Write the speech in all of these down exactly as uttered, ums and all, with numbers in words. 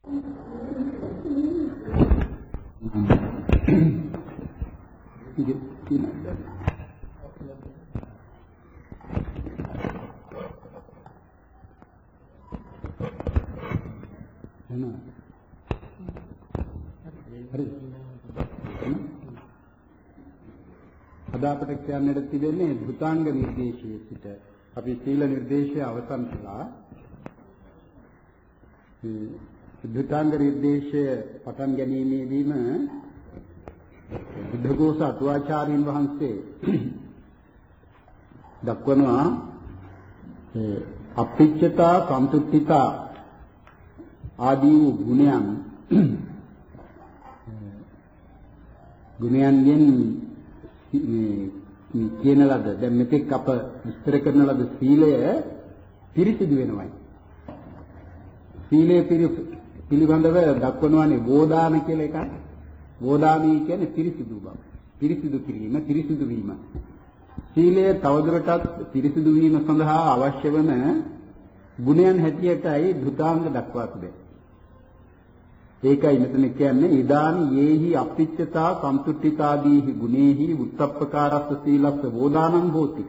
අද අපිට කියන්නට තිබෙන්නේ ධුතාංග නිර්දේශයේ සිට අපි සීල නිර්දේශය අවසන් කළා. ධුතාංග නිර්දේශය පටන් ගැනීමේදීම බුද්ධඝෝෂ අටුවාචාර්යින් වහන්සේ දක්වනවා අපිච්චතා සන්තුට්ඨිතා ආදී වූ ගුණයන් ගුණයන්ගෙන් මේ කියන ලද දැන් මෙතෙක් අප විස්තර කරන ලද සීලය පිරිසිදු වෙනවයි. සීලය පිළිබඳව දක්වනවානේ වෝදාන කියලා එකක්. වෝදානී කියන්නේ පිරිසිදු බව. පිරිසිදු කිරීම, පිරිසිදු වීම. සීලය තවදුරටත් පිරිසිදු වීම සඳහා අවශ්‍ය වන ගුණයන් හැටියටයි ධුතාංග දක්වා තිබෙන්නේ. ඒකයි මෙතන කියන්නේ ඉදානි යේහි අපිච්චතා සම්තුට්ඨිතාදීහි ගුණේහි උත්තප්පකාරස්ස සීලස්ස වෝදානං හෝති.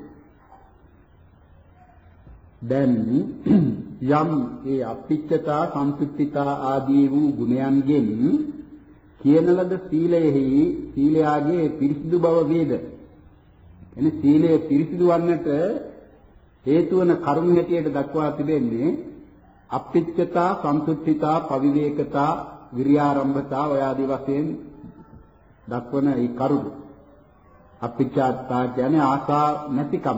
දැන් යම් ඒ අපිච්චතා සම්තුට්ඨිතා ආදී වූ ගුණයන්ගෙන් කියන ලද සීලයෙහි සීලයාගේ පිරිසිදු බව වේද. එනේ සීලය පිරිසිදු වන්නට හේතු වන කරුණු හැටියට දක්වා තිබෙන්නේ අපිච්චතා සම්තුට්ඨිතා පවිවේකතා විරියාරම්භතා ඔය ආදී වශයෙන් දක්වන ඒ කරුණු. අපිච්චතා කියන්නේ ආසා නැතිකම.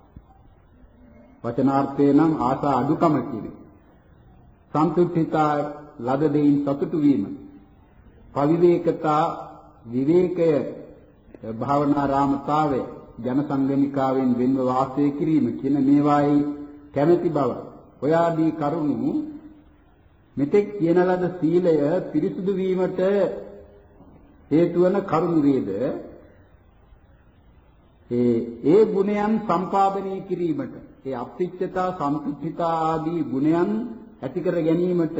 වචනාර්ථේ නම් ආසා අඩුකම කියන්නේ. සම්තුට්ඨිතා ලද දෙයින් සතුටු වීම. පවිවේකතා විවේකය භාවනා රාමතාවය ජන සංගමිකාවෙන් වෙන්ව වාසය කිරීම කියන මේවායි කැමැති බව. ඔය ආදී කරුණු මෙතෙක් කියන ලද සීලය පිරිසුදු වීමට හේතු වන කරුණු වේද. ඒ ඒ ගුණයන් සම්පාදනය කිරීමට ඒ අපිච්චතා සම්පිච්චතා ආදී ගුණයන් ඇති කර ගැනීමට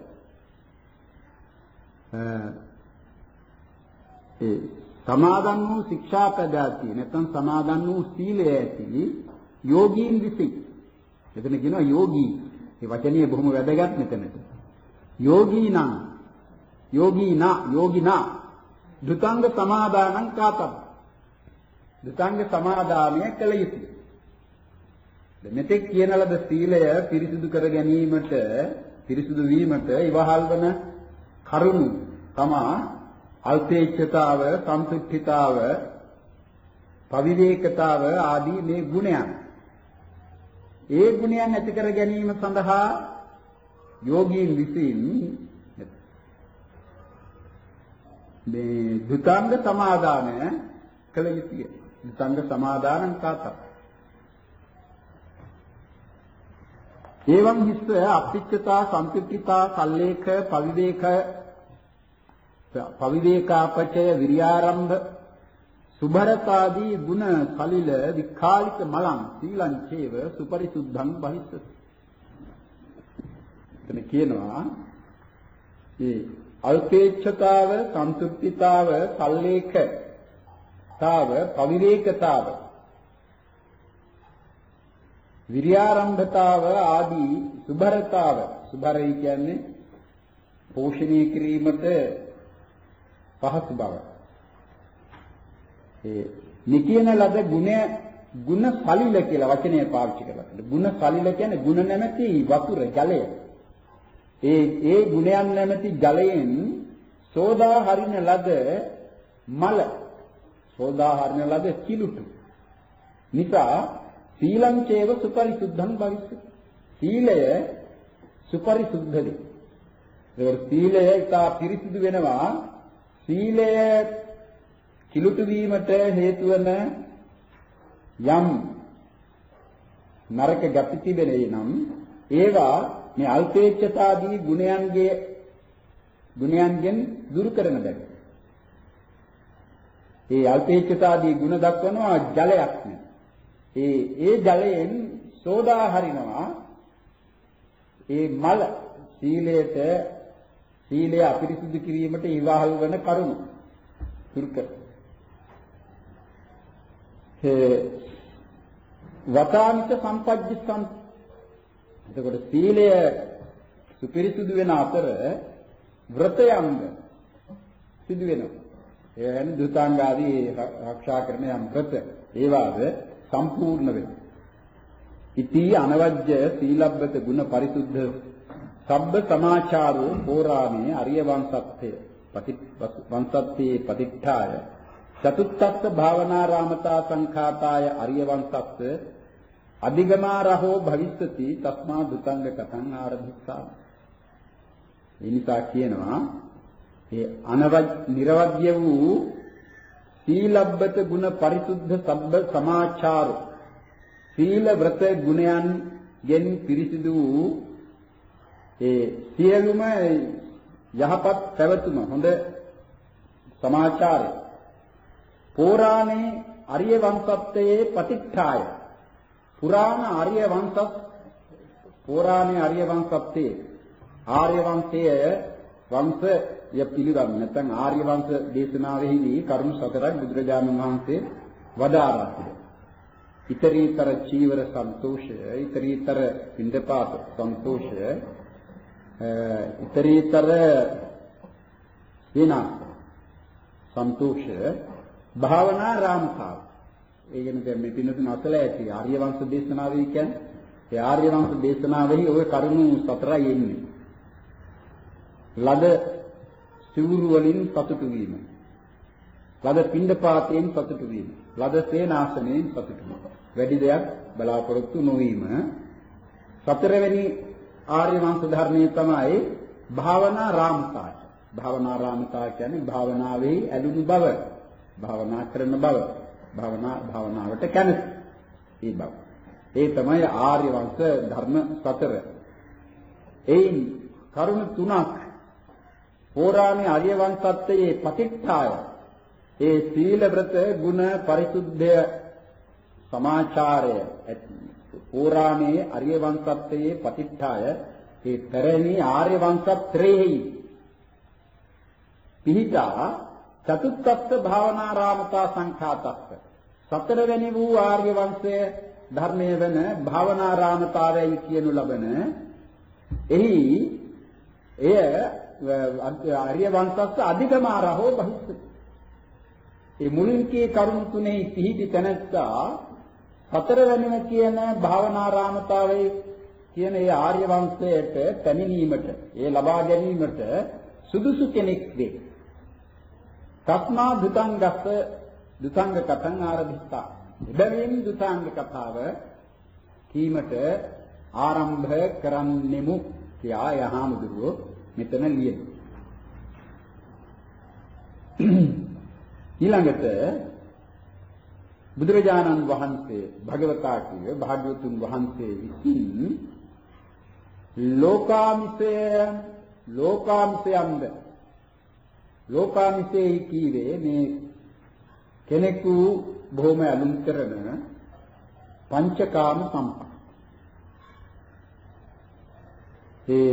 ඒ සමාදන් වූ ශික්ෂාපදාතිය නැත්නම් සමාදන් වූ සීලය ඇති යෝගීන් විසින් එතන කියනවා යෝගී. මේ වචනේ බොහොම වැදගත් මෙතනට. යෝගීනම් යෝගීනා යෝගිනා දුතංග සමාදානං කාතබ්. දුතංග සමාදානය කළ යුතුය. මෙතෙක් කියන ලද සීලය පිරිසිදු කර ගැනීමට පිරිසිදු වීමට ඉවහල් වන කරුණු තමා අල්පේච්ඡතාව, සම්තුට්ඨිතාව, පවිවේකතාව ආදී මේ ගුණයන්. ඒ ගුණයන් ඇති කර ගැනීම සඳහා යෝගීන් විසින් මේ දුතාංග සමාදානය කළ යුතුය. දුතාංග සමාදානං කාතක්. එවං හිස්ස අපිච්චතා සම්පිච්චිතා සල්ලේඛ පවිවේක පවිවේකාපචය විරියාරම්භ සුභරතාදී ගුණ කලිල විකාලික මලං සීලං චේව සුපරිසුද්ධං බහිස්සති. එතන කියනවා මේ අල්පේච්ඡතාව සම්තුප්තිතාව සල්ලේඛතාව පවිවේකතාව විරියාරම්භතාව ආදී සුභරතාව සුභරයි කියන්නේ පෝෂණය කිරීමට පහසු බව. ඒ නිකියන ලද ගුණ ගුණ සලිල කියලා වචනය පාවිච්චි කරලා තියෙනවා. ගුණ සලිල කියන්නේ ගුණ නැමැති වතුර ජලය. ඒ ඒ ගුණයන් නැමැති ජලයෙන් සෝදා හරින ලද මල සෝදා හරින ලද කිලුටු නිසා සීලං චේව සුපරිසුද්ධං භවිස්සති. සීලය සුපරිසුද්ධයි. ඒ සීලය ඉතා පිරිසිදු වෙනවා. සීලය කිලුටු වීමට හේතු වන යම් නරක ගති තිබෙනේ නම් ඒවා මේ අල්පේච්ඡතාදී ගුණයන්ගේ ගුණයන්ගෙන් දුරු කරන බැරි. ඒ අල්පේච්ඡතාදී ගුණ දක්වනවා ජලයක් නේ. ඒ ඒ ජලයෙන් සෝදා හරිනවා ඒ මල සීලයට සීලය අපිරිසිදු කිරීමට ඉවහල් වන කරුණු තුර්ක හේ වතාමිත සම්පජ්ජසම් එතකොට සීලය සුපිරිසිදු වෙන අතර වෘතයන්ග සිදු වෙනවා. ඒ කියන්නේ දුතාංගාදී ආරක්ෂා කරන යම් වෘත ඒවාද සම්පූර්ණ වෙනවා. ඉති අනවජ්‍ය සීලබ්බත ගුණ පරිසුද්ධ සබ්බ සමාචාරෝ පෝරාමේ අරිය වංශත්තේ පති වංශත්තේ පතිඨාය චතුත්ථස්ස භාවනාරාමතා සංඛාතාය අරිය වංශස්ස අධිගමාරහෝ භවිස්සති තස්මා දුතංග කතං ආරභිස්සා. ඒ නිසා කියනවා ඒ අනවජ් නිර්වජ්‍ය වූ සීලබ්බත ගුණ පරිසුද්ධ සබ්බ සමාචාර සීල වෘත ගුණයන් ගෙන් පිරිසිදු වූ ඒ සියලුම යහපත් පැවතුම හොඳ සමාචාරය පුරාණේ ආර්ය වංශත්තේ පතිඨාය පුරාණ ආර්ය වංශත් පුරාණේ ආර්ය වංශත්තේ ආර්ය වංශයේ වංශය පිළිගන්න නැත්නම් ආර්ය වංශ දේශනාවෙහිදී කරුණු සතරක් බුදුරජාණන් වහන්සේ වදාරා තිබෙනවා. ඊතරීතර චීවර සන්තෝෂය, ඊතරීතර පින්දපාත සන්තෝෂය, ඊතරීතර විනා සන්තෝෂය, භාවනා රාමතාව. ඒ කියන්නේ දැන් මේ පින්නතුන් අසල ඇති ආර්ය වංශ දේශනාවේ කියන්නේ ඒ ආර්ය වංශ දේශනාවෙහි ওই කරුණු සතරයි එන්නේ. ලද සිවුරු වලින් සතුටු වීම, ලද පින්ඩපාතයෙන් සතුටු වීම, ලද සේනාසනයෙන් සතුටු වීම, වැඩි දෙයක් බලාපොරොත්තු නොවීම. සතරවෙනි ආර්ය වංශ ධර්මයේ තමයි භාවනා රාමතාය. භාවනා රාමතාය කියන්නේ භාවනාවේ ඇලුණු බව, භාවනා කරන බව, භාවනා භාවනාවට කැමති ඒ බව. ඒ තමයි ආර්ය වංශ ධර්ම සතර. එයින් කරුණු තුනක් පුරාණේ ආර්ය වංශත්තේ පතිඨාය ඒ සීල වෘත ගුණ පරිසුද්ධය සමාචාරය පුරාණේ ආර්ය වංශත්තේ පතිඨාය ඒ තරණී ආර්ය වංශත්‍රේහි පිහිටා චතුත්ථස්ස භාවනාරාමතා සංඛාතස්ස සතරවෙනි වූ ආර්ය වංශයේ ධර්මයේ වෙන භාවනාරාමතාවයි කියනු ලබන එහි එය ආර්ය වංශස්ස අධිගමාරහෝ බහිස්සති. ඒ මුලින් කී කරුණු තුනේ පිහිටි තැනැත්තා හතරවෙනිම කියන භාවනාරාමතාවයේ කියන ඒ ආර්ය වංශයට පැමිණීමට, ඒ ලබා ගැනීමට සුදුසු කෙනෙක් වේ. තස්මා දුතංගස්ස දුතංග කතං ආරභිස්සා. එබැවින් දුතාංග කතාව කීමට ආරම්භ කරන්නෙමු කියා යහාමුදුරුවෝ මෙතන ලියන. ඊළඟට බුදුරජාණන් වහන්සේ භගවතා කියේ භාග්‍යවතුන් වහන්සේ විසින් ලෝකාමිසය ලෝකාමිසයන්ද ලෝකාමිසෙහි කීවේ මේ කෙනෙකු බොහොම අලුම් කරන පංචකාම සම්පත්. ඒ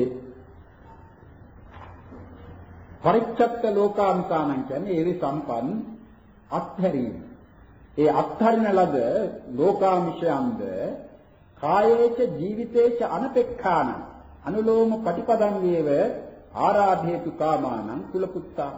පරිච්ඡත්ත ලෝකාංසානං කියන්නේ ඒ සම්පන් අත්හැරීම. ඒ අත්හරින ලද ලෝකාංශයන්ද කායේච ජීවිතේච අනපෙක්ඛාන අනුලෝම පටිපදං වේව ආරාධේතු කාමානං කුලපුත්තා.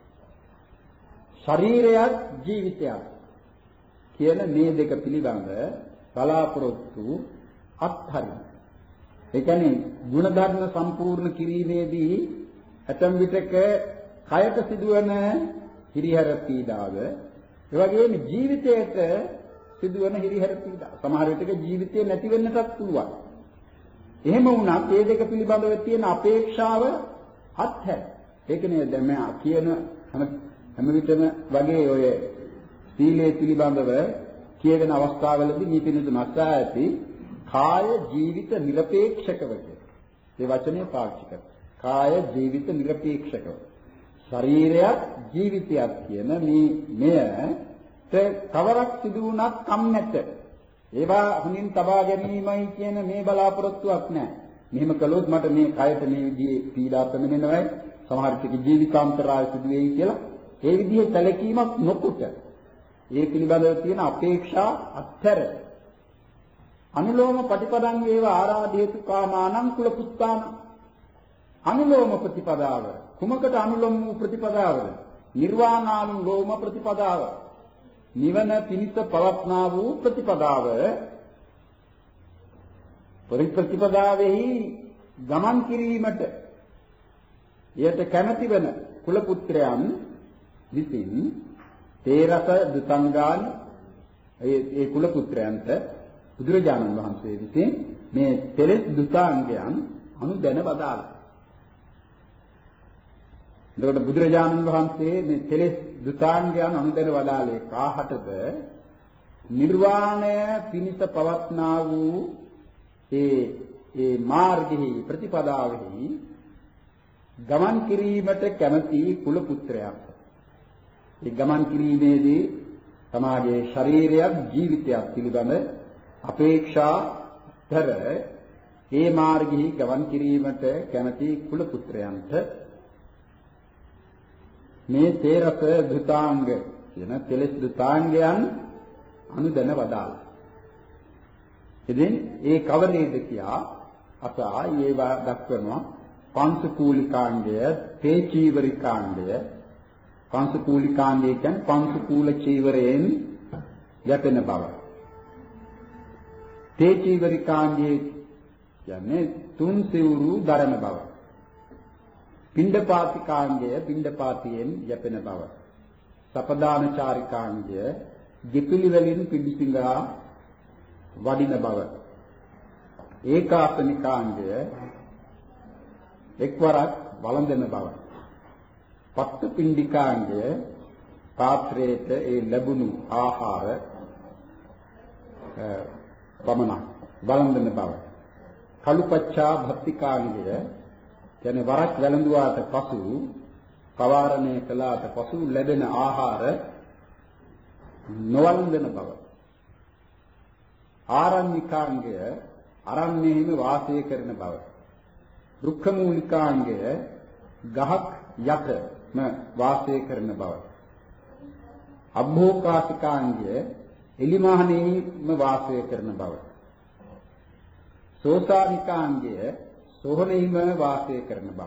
ශරීරයත් ජීවිතයත් කියන මේ දෙක පිළිබඳ බලාපොරොත්තු අත්හරින. ඒ කියන්නේ ಗುಣධර්ම සම්පූර්ණ කිරීමේදී ඇතම් විටක කයට සිදුවන හිරිහැර පීඩාව, ඒ වගේම ජීවිතයට සිදුවන හිරිහැර පීඩාව. සමහර විටක ජීවිතේ නැති වෙන්නටත් පුළුවන්. එහෙම වුණත් මේ දෙක පිළිබඳව තියෙන අපේක්ෂාව අත්හැර. ඒක නේද දැන් මම කියන හැම විටම වගේ ඔය සීලය පිළිබඳව කියවෙන අවස්ථාවලදී මේ පිළිතුරු මස්සා ඇති කාය ජීවිත নিরপেক্ষකව ඒ වචනේ පාවිච්චි කරනවා. කාය ජීවිත নিরপেক্ষකව. ශරීරයත් ජීවිතයත් කියන මේ මෙයට කවරක් සිදු වුණත් කම් නැත. ඒවා හුනින් තබා ගැනීමයි කියන මේ බලාපොරොත්තුවක් නැහැ. මෙහෙම කළොත් මට මේ කයට මේ විදිහේ පීඩා පැමිණෙනවයි, සමහර විට ජීවිතාන්තරාය සිදු වෙයි කියලා ඒ විදිහේ සැලකීමක් නොකොට ඒ පිළිබඳව තියෙන අපේක්ෂා අත්තර අනුලෝම ප්‍රතිපදං වේව ආරාධේතු කාමානං කුල පුත්තාන අනුලෝම ප්‍රතිපදාව කුමකට අනුලෝම වූ ප්‍රතිපදාවද නිර්වාණානුලෝම ප්‍රතිපදාව නිවන පිණිස පවත්නා වූ ප්‍රතිපදාව පරිප්‍රතිපදාවෙහි ගමන් කිරීමට එයට කැමැති වන කුල පුත්‍රයන් විසින් තේරස දුතංගාන ඒ ඒ කුල පුත්‍රයන්ට බුදුරජාණන් වහන්සේ විසින් මේ තෙලස් දුතාංගයන් අනුදැන බදාලා. එතකොට බුදුරජාණන් වහන්සේ මේ තෙලස් දුතාංගයන් අනුදැන වදාළේ කාහටද නිර්වාණය පිණිස පවත්නා වූ ඒ ඒ මාර්ගෙහි ප්‍රතිපදාවෙහි ගමන් කිරීමට කැමැති කුල පුත්‍රයන්. ඒ ගමන් කිරීමේදී තමාගේ ශරීරයක් ජීවිතයක් පිළිබඳ අපේක්ෂා තර ඒ මාර්ගෙහි ගමන් කිරීමට කැමැති කුල පුත්‍රයන්ට මේ තේරස දුතාංග කියන තෙලස් දුතාංගයන් අනුදැන වදාළා. ඉතින් ඒ කවරේද කියා අසා ඒවා දක්වනවා පංසකූලිකාංගය, තේචීවරිකාංගය. පංසකූලිකාංගය කියන්නේ පංසකූල චීවරයෙන් යැපෙන බව. තේචීවරිකාංගය කියන්නේ තුන් සිවුරු දරන බව. පිණ්ඩපාතිකාංගය පිණ්ඩපාතියෙන් යැපෙන බව. සපදානචාරිකාංගය දෙපිලි වලින් පිළිසිඟා වඩින බව. ඒකාසනිකාංගය එක්වරක් වළඳන බව. පත්තු පිණ්ඩිකාංගය පාත්‍රයේට ඒ ලැබුණු ආහාර පමණක් වළඳන බව. කලුපච්චා භක්තිකාංගය කියන්නේ වරක් වැළඳුවාට පසු පවාරණය කළාට පසු ලැබෙන ආහාර නොවළඳන බව. ආරණ්‍යකාංගය අරණ්‍යයේම වාසය කරන බව. රුක්ඛමූලිකාංගය ගහක් යටම වාසය කරන බව. අභෝකාසිකාංගය එලිමහනෙහිම වාසය කරන බව. සෝතානිකාංගය සෝහනෙහිම වාසය කරන බව.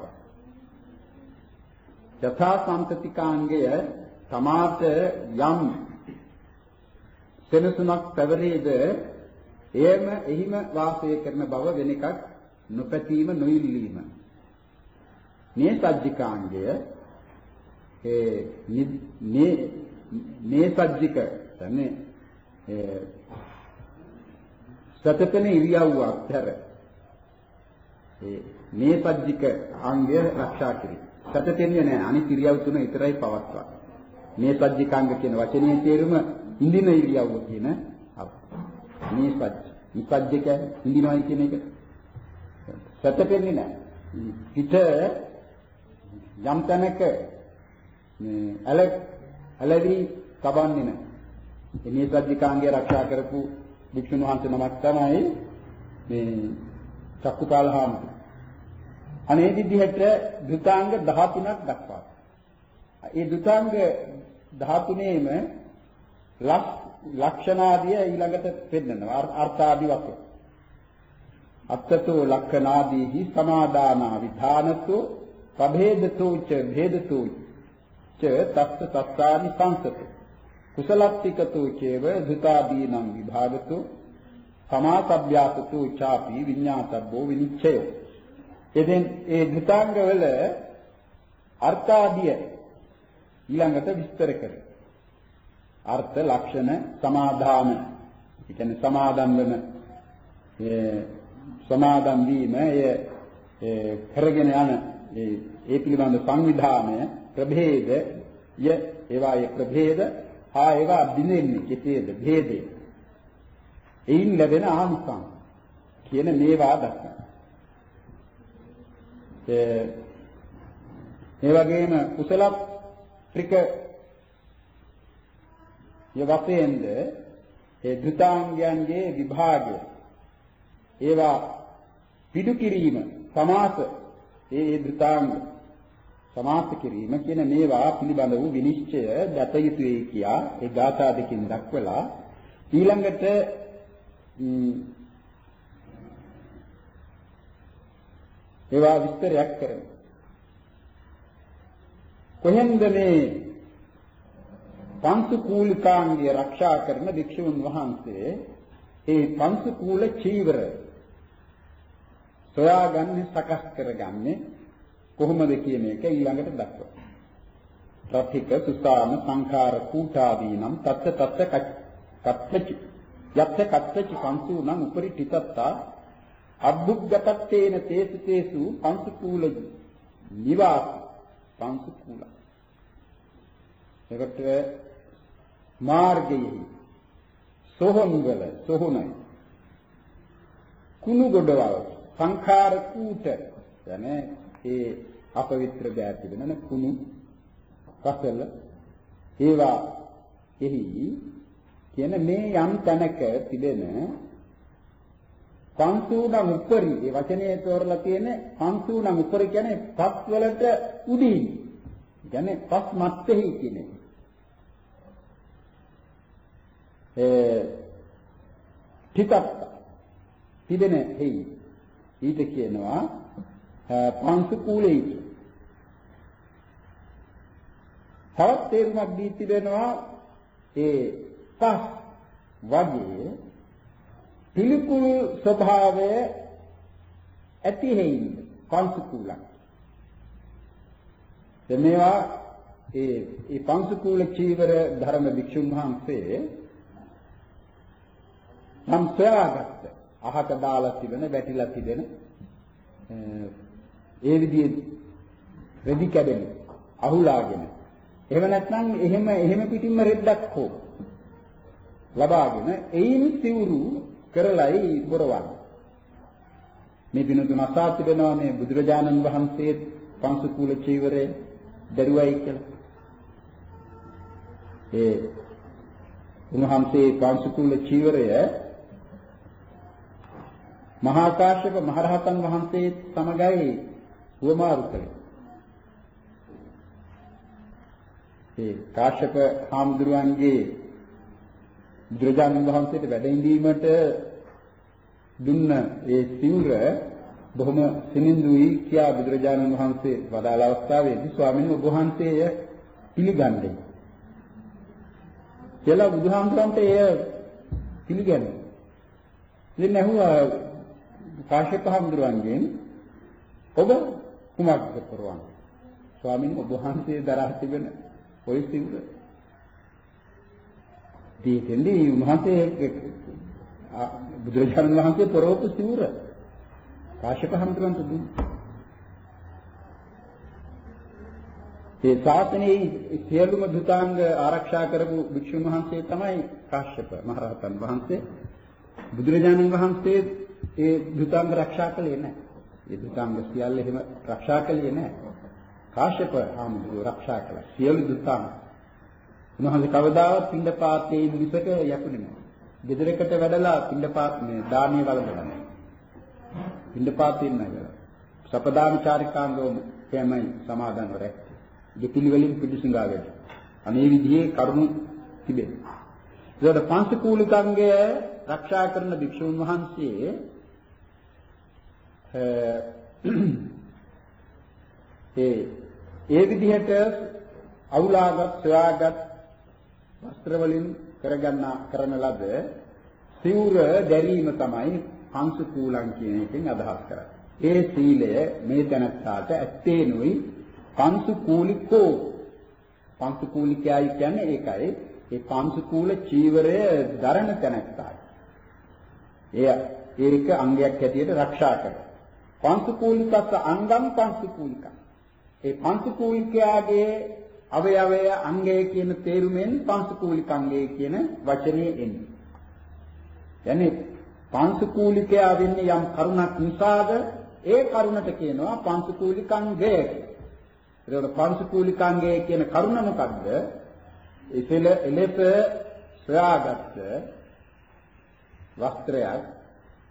යථා සම්පතිකාංගය තමාට යම් සෙනසුනක් පැවරේද එයම එහිම වාසය කරන බව වෙන එකක් නොපැතීම නොඉල්ලීම. මේ සජ්ජිකාංගය ඒ මේ මේ සජ්ජික කියන්නේ ඒ සතපෙන ඉරියව්වක් තර ඒ මේ සජ්ජික අංගය ආරක්ෂා කිරීම. සතපෙන්නේ නැහැ අනිත් ඉරියව් තුන විතරයි පවත්වා. මේ සජ්ජිකාංග කියන වචනේ තේරුම ඉන්දින ඉරියව්ව කියන මේ සජ්ජ. මේ සජ්ජික ඉන්දිනවයි කියන එක සතපෙන්නේ නැහැ. හිත යම් තැනක මේ අල අලවි තබන්නේ නැහැ. මේ සජ්ජිකාංගය ආරක්ෂා කරපු වික්ෂුන් වහන්සේ නමක් තමයි මේ චක්කුපාල හාමුදුරුවෝ. අනේ විදිහට ධුතාංග දහතුනක් දක්වා. ඒ ධුතාංග දහතුනේම ලක්ෂණාදිය ඊළඟට පෙන්නනවා අර්ථාදි වශයෙන්. අත්තතෝ ලක්ෂණාදීහි සමාදානා විධානතෝ ප්‍රභේදතෝ ච භේදතෝ ච තස්ස තස්සානි සංසතෝ කුසලත්තිකතෝ චේව ධුතාදීනම් විභාගතෝ සමාසබ්භ්‍යාසතෝ චාපි විඤ්ඤාතබ්බෝ විනිච්ඡය. එදෙන් ඒ ධුතාංග වල අර්ථාදිය ඊළඟට විස්තර කරේ. අර්ථ ලක්ෂණ සමාදාන. ඒ කියන්නේ සමාදන් වෙන ඒ සමාදන් වීම ඒ කරගෙන යන ඒ ඒ පිළිබඳ සංවිධානය ප්‍රභේද ය ඒවායේ ප්‍රභේද හා ඒවා බිනෙන්නේ කෙසේද භේදේ එයින් ලැබෙන ආනිසංස කියන මේවා දක්වනවා. ඒ ඒ වගේම කුසල ත්‍රික යවපෙන්ද ඒ ධුතාංගයන්ගේ විභාගය ඒවා පිටු කිරීම සමාස ඒ ධුතාංග සමාප්ත කිරීම කියන මේවා පිළිබඳ වූ විනිශ්චය දත යුතුයි කියා ඒ ගාථා දෙකින් දක්වලා ඊළඟට ඒවා විස්තරයක් කරනවා. කොහෙන්ද මේ පංසුකූලිකාංගය ආරක්ෂා කරන භික්ෂුන් වහන්සේ ඒ පංසුකූල චීවර සොයාගන්නේ සකස් කරගන්නේ කොහොමද කියන එක ඊළඟට දක්වනවා. ප්‍රතික සුසාම සංඛාර කූටාදීනම් තත්ත තත්ත කච්චි යත්ත කච්චි පංසුනම් උපරි තිතත්තා අබ්බුග්ගතත්තේන තේසු තේසු පංසුකූල නිවාස පංසුකූල. ඒකට මාර්ගයේ සෝහංගල සෝහනයි කුණු ගොඩවල් සංඛාර කූට යන්නේ ඒ අපවිත්‍ර දෑ තිබෙන කුණු කසල ඒවා එහි කියන මේ යම් තැනක තිබෙන පංසූණම් උපරි ඒ වචනේ තෝරලා තියෙන පංසූණම් උපරි කියන්නේ පස් වලට උඩින් කියන්නේ පස් මැත්තේ කියන්නේ ඒ ටිකක් තිබෙන හේයි ඊට කියනවා පංසුකූලයි. තවත් තේරුමක් දී තිබෙනවා ඒ පස් වගේ පිළිකුල් ස්වභාවය ඇති හේයි පංසුකූල. මේවා ඒ ඒ පංසුකූල චීවර ධර්ම භික්ෂුන් වහන්සේ නම් සොයාගත්ත අහක දාලා තිබෙන වැටිලා තිබෙන ඒ විදිහේ රෙදි කැඩෙන අහුලාගෙන එහෙම නැත්නම් එහෙම එහෙම පිටින්ම රෙද්දක් හෝ ලබාගෙන එයින් සිවුරු කරලයි බොරවන්නේ. මේ දින අසා තිබෙනවා මේ බුදුරජාණන් වහන්සේ පංසුකූල චීවරේ දරුවයි කියලා. ඒ උන්වහන්සේ පංසුකූල චීවරය මහා කාශ්‍යප මහරහතන් වහන්සේ සමගයි වමාරු කළේ. ඒ කාශ්‍යප හාමුදුරුවන්ගේ බුදුරජාණන් වහන්සේට වැඩ ඉඳීමට දුන්න ඒ සිවුර බොහොම සිනිඳුයි කියා බුදුරජාණන් වහන්සේ වදාළ අවස්ථාවේදී ස්වාමීන් වහන්සේ පිළිගන්නේ. කියලා බුදුහාමුදුරන්ට එය පිළිගන්නේ. ඉතින් ඇහුවා කාශ්‍යප හාමුදුරුවන්ගෙන් ඔබ කුමක්ද කරවන්නේ? ස්වාමීන් වහන්සේ දරා තිබෙන ඔය සිවුර. දීකෙන්දී මහතේ බුදුරජාණන් වහන්සේ පොරොත්තු සිවුර කාශ්‍යප හාමුදුරුවන්ට දුන්නා. ඒ ශාසනයේ සියලුම දුතාංග ආරක්ෂා කරපු භික්ෂුන් වහන්සේ තමයි කාශ්‍යප මහරහතන් වහන්සේ. බුදුරජාණන් වහන්සේ ඒ දුතාංග ආරක්ෂා කළේ නැහැ. ඒ දුතාංග සියල්ල එහෙම ආරක්ෂා කළේ නැහැ. කාශ්‍යප හාමුදුරුවෝ ආරක්ෂා කළා. සියලු දුතාංග. උන්වහන්සේ කවදාවත් පින්ඩපාතේ මිසක යකුනේ නැහැ. ගෙදරකට වැඩලා පින්ඩපාත මේ දානීය වළඳලා නැහැ. පින්ඩපාතේ නැහැ. සපදාන චාරිකාංගෝම කැමයි සමාදන් වරක්. දෙපිළිවෙලින් පිළිසුඟාගෙන. අනේ විදිහේ කරුණු තිබෙනවා. ඒකට පංචකූලිකාංගය ආරක්ෂා කරන භික්ෂුන් වහන්සේ ඒ ඒ විදිහට අවුලාගත් සොයාගත් වස්ත්‍ර වලින් කරගන්න කරන ලද සිවුර දැරීම තමයි පංචකූලං කියන එකෙන් අදහස් කරන්නේ. ඒ සීලය මේ දැනත්තාට ඇත්තේනුයි පංචකූලිකෝ පංචකූලිකයයි කියන්නේ ඒකයි. ඒ පංචකූල චීවරය දරණ තැනැත්තායි. එය ඒක අංගයක් හැටියට ආරක්ෂා කරනවා. පංචකූලිකස්ස අංගම් පංචකූලිකං. ඒ පංචකූලිකයාගේ අවයවය අංගය කියන තේරුමෙන් පංචකූලිකංගය කියන වචනේ එන්නේ. යන්නේ පංචකූලිකයා වෙන්නේ යම් කරුණක් නිසාද ඒ කරුණට කියනවා පංචකූලිකංගය. ඒකට පංචකූලිකංගය කියන කරුණ මොකද්ද? ඉතල එලෙප සොයාගත්ත වස්ත්‍රයක්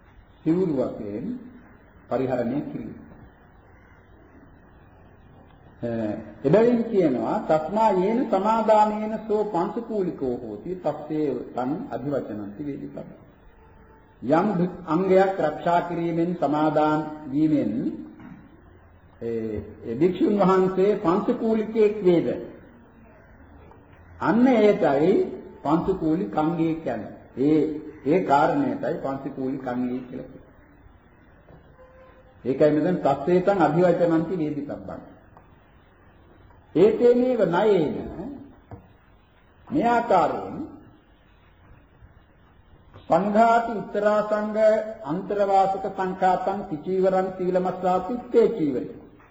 සිවුරු වශයෙන් පරිහරණය කිරීම. එබැවින් කියනවා තස්මා යේන සමාදානේන සෝ පංසකූලිකෝ හෝති තස්සේ තං අධිවචනන්ති වේදිකම්. යම් අංගයක් ආරක්ෂා කිරීමෙන් සමාදාන් වීමෙන් ඒ භික්ෂුන් වහන්සේ පංසකූලිකයෙක් වේද. අන්න ඒකයි පංසකූලික අංගය කියන්නේ. ඒ ඒ කාරණේටයි පංසකූලික අංගය කියලා කියන්නේ. ඒකයි මෙතන තස්සේ තං අධිවචනන්ති වේදිකම්. ඒතේනේව ණයේන මේ ආකාරයෙන් සංඝාති උත්තරා සංඝ අන්තරවාසක සංඛාතං කිචීවරං සීලමස්සාති තේ චීවරි.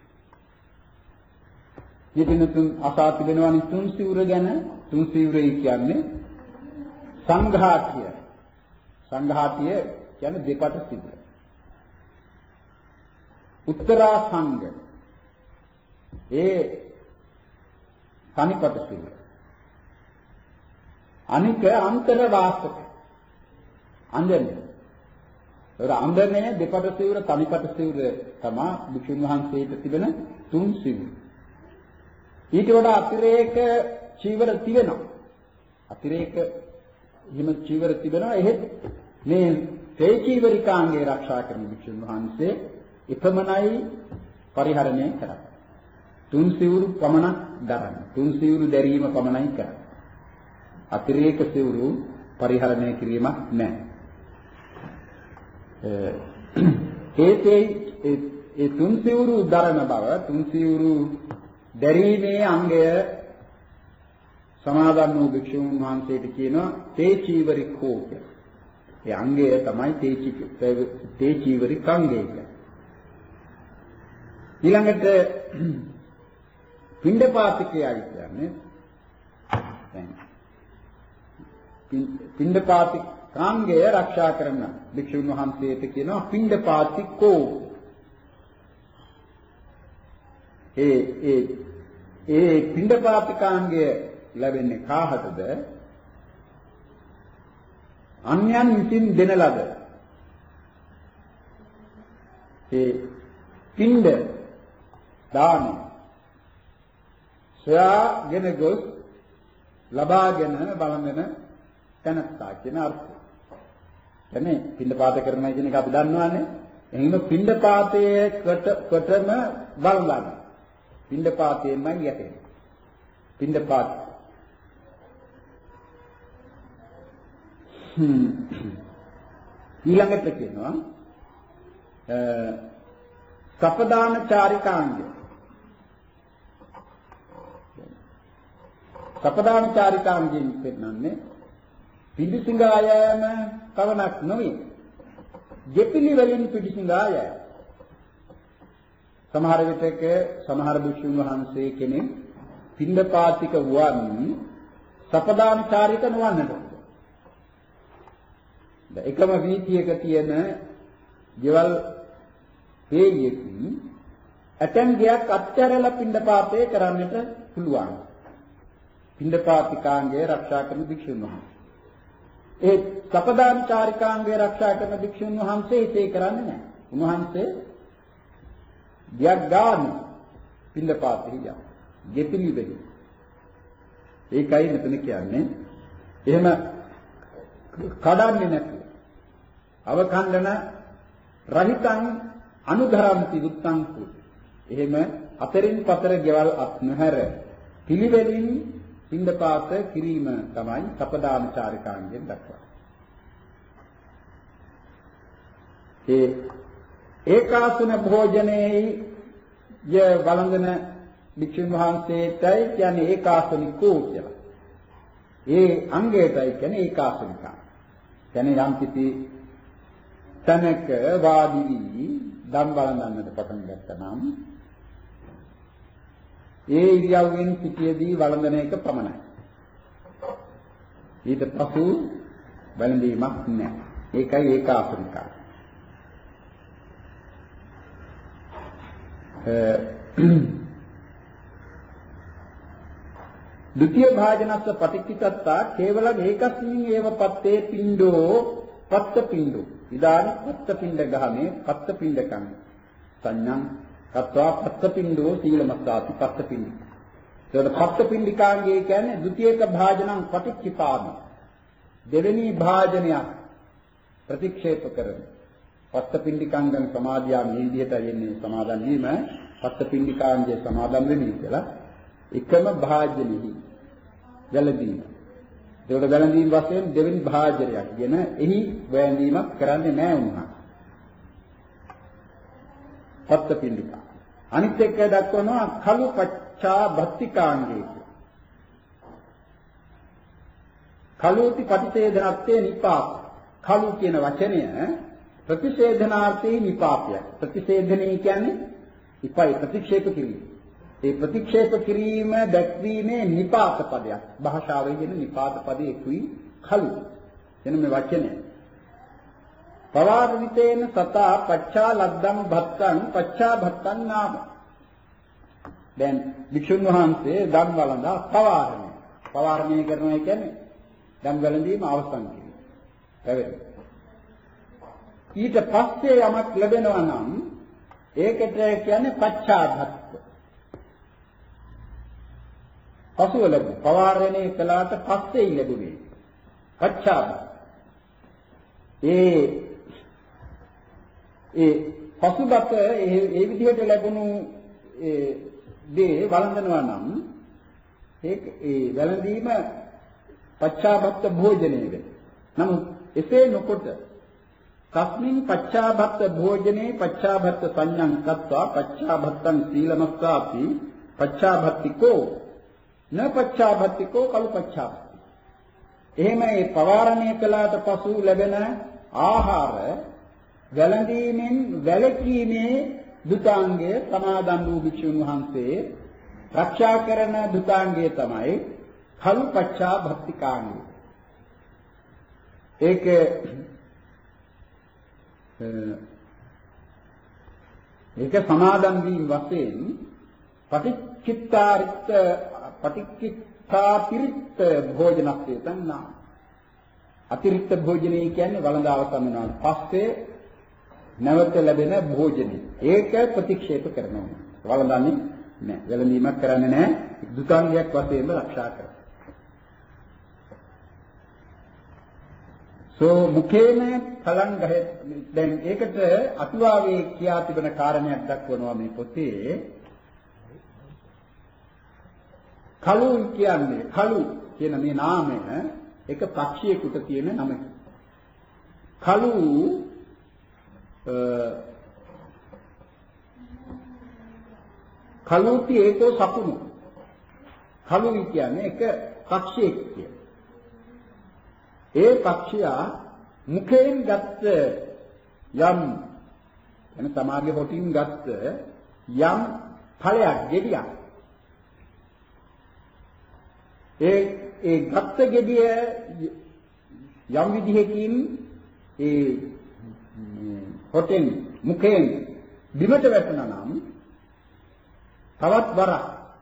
යෙදිනතුන් අසා තිබෙනවනි තුන් සිවුර ගැන. තුන් සිවුරයි කියන්නේ සංඝාතිය. සංඝාතිය කියන්නේ දෙපට සිවුර. උත්තරා සංඝ ඒ තනිපට සිවුර. අනික අන්තරවාසක අන්දරේ. ඒතර අන්දරේ දෙපට සිවුර තනිපට සිවුර තමයි භික්ෂුන් වහන්සේට තිබෙන තුන් සිවුර. ඊට වඩා අතිරේක චීවර තිබෙනවා. අතිරේක හිම චීවර තිබෙනවා. එහෙත් මේ තේ චීවරිකාංගේ ආරක්ෂා කරන භික්ෂුන් වහන්සේ එකමනයි පරිහරණය කරන්නේ. තුන් සිවුරු පමණක් දරන. තුන් සිවුරු දැරීම පමණයි කරන්නේ. අතිරේක සිවුරු පරිහරණය කිරීමක් නැහැ. ඒතේ ඒ තුන් සිවුරු දරන බව තුන් සිවුරු දැරීමේ අංගය සමාදන් වූ භික්ෂුන් වහන්සේට කියනවා තේ චීවරිකෝ කියලා. ඒ අංගය තමයි තේ තේ චීවරික අංගය කියන්නේ. ඊළඟට පිණ්ඩපාතිකයයි කියන්නේ දැන් පිණ්ඩපාතිකාංගය ආරක්ෂා කරන භික්ෂුන් වහන්සේට කියනවා පිණ්ඩපාතිකෝ. ඒ ඒ ඒ පිණ්ඩපාතිකාංගය ලැබෙන්නේ කාහටද? අන්‍යයන් විසින් දෙන ලද ඒ පිණ්ඩ දාන සොයාගෙන ගොස් ලබාගෙන බලන තැනත්තා කියන අර්ථය. එන්නේ පිණ්ඩපාත කරනවා කියන එක අපි දන්නවනේ. එහෙනම් පිණ්ඩපාතයේ කට කටම බලන්න. පිණ්ඩපාතයෙන්මයි යටෙන්නේ. පිණ්ඩපාත. හ්ම්. ඊළඟට කියනවා අ සපදාන චාරිකාංගය. සපදාන චාරිකාංගයෙන් පෙන්නන්නේ පිළිසිඟා යෑම පවණක් නොවේ. දෙපිලි වලින් පිළිසිඟා යෑම. සමහර විටක සමහර භික්ෂුන් වහන්සේ කෙනෙක් පිණ්ඩපාතික වන් සපදාන චාරික නොවන්නට. එකම වීථියක තියෙන ගෙවල් හේයකින් ඇතැම් ගයක් අත්හැරලා පිණ්ඩපාතය කරන්නට පුළුවන්. පිණ්ඩපාතිකාංගය ආරක්ෂා කරන භික්ෂුන් වහන්සේ. ඒ සපදාන චාරිකාංගය ආරක්ෂා කරන භික්ෂුන් වහන්සේ හිතේ කරන්නේ නැහැ. උන්වහන්සේ ගයක් ගන්න පිණ්ඩපාතෙ හිටියා. ගෙපිලි වෙයි. ඒකයි මෙතන කියන්නේ. එහෙම කඩන්නේ නැතුව. අවකණ්ඩන රහිතං අනුධරන්ති උත්තං කුල. එහෙම අතරින් පතර ගෙවල් අත් නොහැර පිළිවෙලින් පිණ්ඩපාත කිරීම තමයි සපදාන චාරිකාංගයෙන් දක්වන්නේ. ඒ ඒකාසන භෝජනයේ ය වළඳන භික්ෂුන් වහන්සේටයි කියන්නේ ඒකාසනිකෝ කියලා. ඒ අංගයටයි කියන්නේ ඒකාසනිකා. කියන්නේ යම් කිසි තැනක වාඩි වී දම් වළඳන්නට පටන් ගත්තනම් ඒ ඉරියව්වෙන් සිටියේදී වළඳන එක පමණයි. ඊට පසු වැළඳීමක් නැහැ. ඒකයි ඒකාසනිකා. ද්විතීය භාජනස්ස පටිච්චිතත්තා කේවලං ඒකස්මින් ඒව පත්තේ පින්ඩෝ පත්ත පින්ඩෝ ඉදානි පත්ත පින්ඩ ගහමේ පත්ත පින්ඩකං සංඥං කତ୍වා පත්තපින්ඩෝ සීලමස්සාති පත්තපින්ඩි. ඒකට පත්තපින්ඩිකාංගය කියන්නේ ද්විතීයක භාජනං පටිච්චිපාමි. දෙවෙනි භාජනයක් ප්‍රතික්ෂේප කරන. පත්තපින්ඩිකාංගං සමාදියා මේ විදිහට යන්නේ සමාදන් වීම පත්තපින්ඩිකාංගයේ සමාදන් වෙමි කියලා එකම භාජනෙහි වැළඳීම. ඒකට වැළඳීම වශයෙන් දෙවෙනි භාජනයක් ගෙන එහි වැළඳීමක් කරන්නේ නැහැ උන්වහන්සේ. පත්තපින්ඩිකා. අනිත් එක දක්වනවා කලු පච්චා භක්තිකාංගය. කලෝති පටිච්චේදනත්තේ නිපාත. කලු කියන වචනය ප්‍රතිෂේධනාර්ථේ නිපාතයක්. ප්‍රතිෂේධනය කියන්නේ ඉපයි ප්‍රතික්ෂේප කිරීම. ඒ ප්‍රතික්ෂේප කිරීම දැක්වීමේ නිපාත පදයක්. භාෂාවේ කියන නිපාත පදයේ කුයි කලු. එන මේ වචනය. පවාරිතේන සතා පච්චා ලද්දම් භත්තං පච්චා භත්තං නාම. දැන් වික්ෂුන් වහන්සේ ධම් වළඳා පවාරණය. පවාරණය කරනවා කියන්නේ ධම් වළඳීම අවසන් කිරීම. පැවැත්ම. ඊට පස්සේ යමක් ලැබෙනවා නම් ඒකට කියන්නේ පච්චාභත්ත. පසුව ලැබුණ පවාරණය කළාට පස්සේ ලැබුණේ පච්චාභත්ත. ඒ ඒ පසුබත ඒ ඒ විදිහට ලැබුණු ඒ දේ වළඳනවා නම් ඒක ඒ වැළඳීම පච්චාභත්ත භෝජනයේ වේ. නමුත් එසේ නොකොට තස්මින් පච්චාභත්ත භෝජනේ පච්චාභත්ත සංඥං කତ୍වා පච්චාභත්තං සීලමස්සාපි පච්චාභත්තිකෝ න පච්චාභත්තිකෝ කලු පච්චාභත්ති. එහෙම ඒ පවාරණය කළාට පසු ලැබෙන ආහාර වැළඳීමෙන් වැළකීමේ දුතාංගය සමාදන් වූ භික්ෂුන් වහන්සේ රක්ෂා කරන දුතාංගය තමයි කලු පච්චාභත්තිකාංගය. ඒක ඒක සමාදන් වීම වශයෙන් පටිච්චිත්තාරිත පටිච්චිත්තාපිරිත් භෝජනස්සේ තන්නා. අතිරික්ත භෝජනය කියන්නේ වළඳ අවසන් වෙනාට පස්සේ නැවත ලැබෙන භෝජනය. ඒක ප්‍රතික්ෂේප කරනවා. වළඳන්නේ නැහැ. වැළඳීමක් කරන්නේ නැහැ. දුතාංගයක් වශයෙන්ම ආරක්ෂා කරනවා. සෝ මුකේන කලං ගහේ දැන් ඒකට අතුවාවේ කියා තිබෙන කාරණයක් දක්වනවා මේ පොතේ. කලු කියන්නේ කලු කියන මේ නාමය එක පක්ෂියෙකුට තියෙන නමයි. කලු කලුති ඒකෝ සපුණු. කලු කියන්නේ එක පක්ෂියෙක් කියන. ඒ පක්ෂියා මුඛයෙන් ගත්ත යම් එන තමාගේ හොටින් ගත්ත යම් ඵලයක් ගෙඩියක් ඒ ඒ ගත්ත ගෙඩිය යම් විදිහකින් ඒ හොටෙන් මුඛයෙන් බිමට වැටුණා නම් තවත් වරක්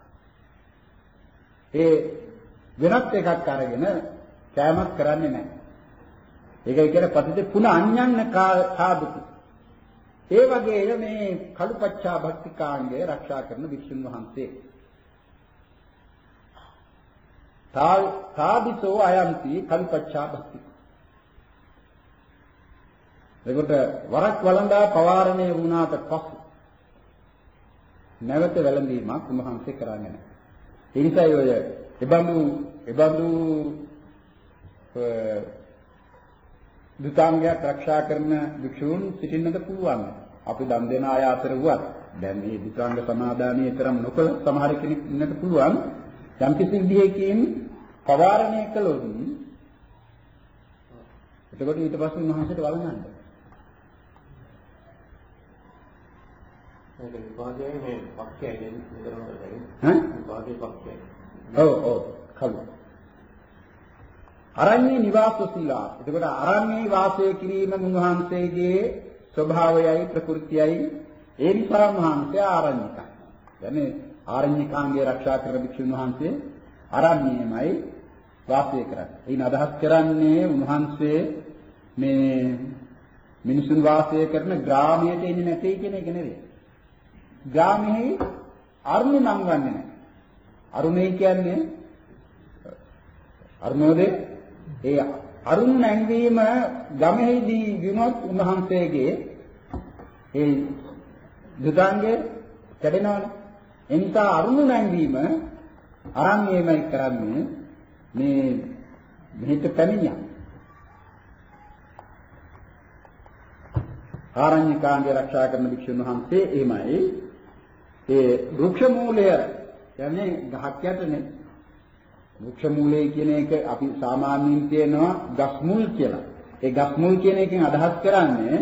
ඒ වෙනත් එකක් අරගෙන කෑමක් කරන්නේ නැහැ. ඒකයි කියන්නේ පතිත පුන අඤ්ඤන්න කාදුති. ඒ වගේ මේ කලුපච්චා භක්තිකාංගය ආරක්ෂා කරන වික්ෂුන් වහන්සේ. තා සාදිසෝ අයන්ති කලුපච්චා භක්ති. එතකොට වරක් වළඳා පවාරණය වුණාට පසු නැවත වැළඳීමක් උන්වහන්සේ කරන්නේ නැහැ. ඒ නිසායි ඔය එබඳු එබඳු දුතාංගයක් ආරක්ෂා කරන වික්ෂූන් සිටින්නද පුළුවන්. අපි දන් දෙන අය අතර වුවත් දැන් මේ දුතාංග සමාදානයේ තරම් නොකළ සමහර කෙනෙක් ඉන්නට පුළුවන්. යම් කිසි විදිහකින් පවාරණය කළොත් එතකොට ඊට පස්සේ උන්වහන්සේට වළඳන්න. ඒක විපාකයේ මේ පක්ෂයයි නිතරම කරන්නේ. ඈ? විපාකයේ පක්ෂයයි. ඔව් ඔව් කලු. අරණ්‍ය නිවාසශීලා. එතකොට අරණ්‍යයේ වාසය කිරීම උන්වහන්සේගේ ස්වභාවයයි ප්‍රകൃතියයි. ඒ නිසා උන්වහන්සේ ආරණ්‍යකයි. يعني ආරණ්‍යකාංගය ආරක්ෂා කරන භික්ෂුන් වහන්සේ අරණ්‍යයේමයි වාසය කරන්නේ. ඒන අදහස් කරන්නේ උන්වහන්සේ මේ මිනිසුන් වාසය කරන ග්‍රාමයට එන්නේ නැtei කියන එක නෙවෙයි. ග්‍රාමෙහි අරුණ නංවන්නේ නැහැ. අරුණේ කියන්නේ අරුණෝදේ ඒ අරුණ නැංවීම ගමෙහිදී විනෝත් උන්වහන්සේගේ ඒ දුතාංගේ කැඩෙනවනේ. එනිසා අරුණ නැංවීම අරණ්‍යයමයි කරන්නේ මේ මෙහිට පැමිණියා. ආරණ්‍යකාංගය ආරක්ෂා කරන භික්ෂුන් වහන්සේ එහෙමයි. ඒ වෘක්ෂ මූලය කියන්නේ ගහක් යටනේ. වෘක්ෂ මූලය කියන එක අපි සාමාන්‍යයෙන් කියනවා ගස් මුල් කියලා. ඒ ගස් මුල් කියන එකෙන් අදහස් කරන්නේ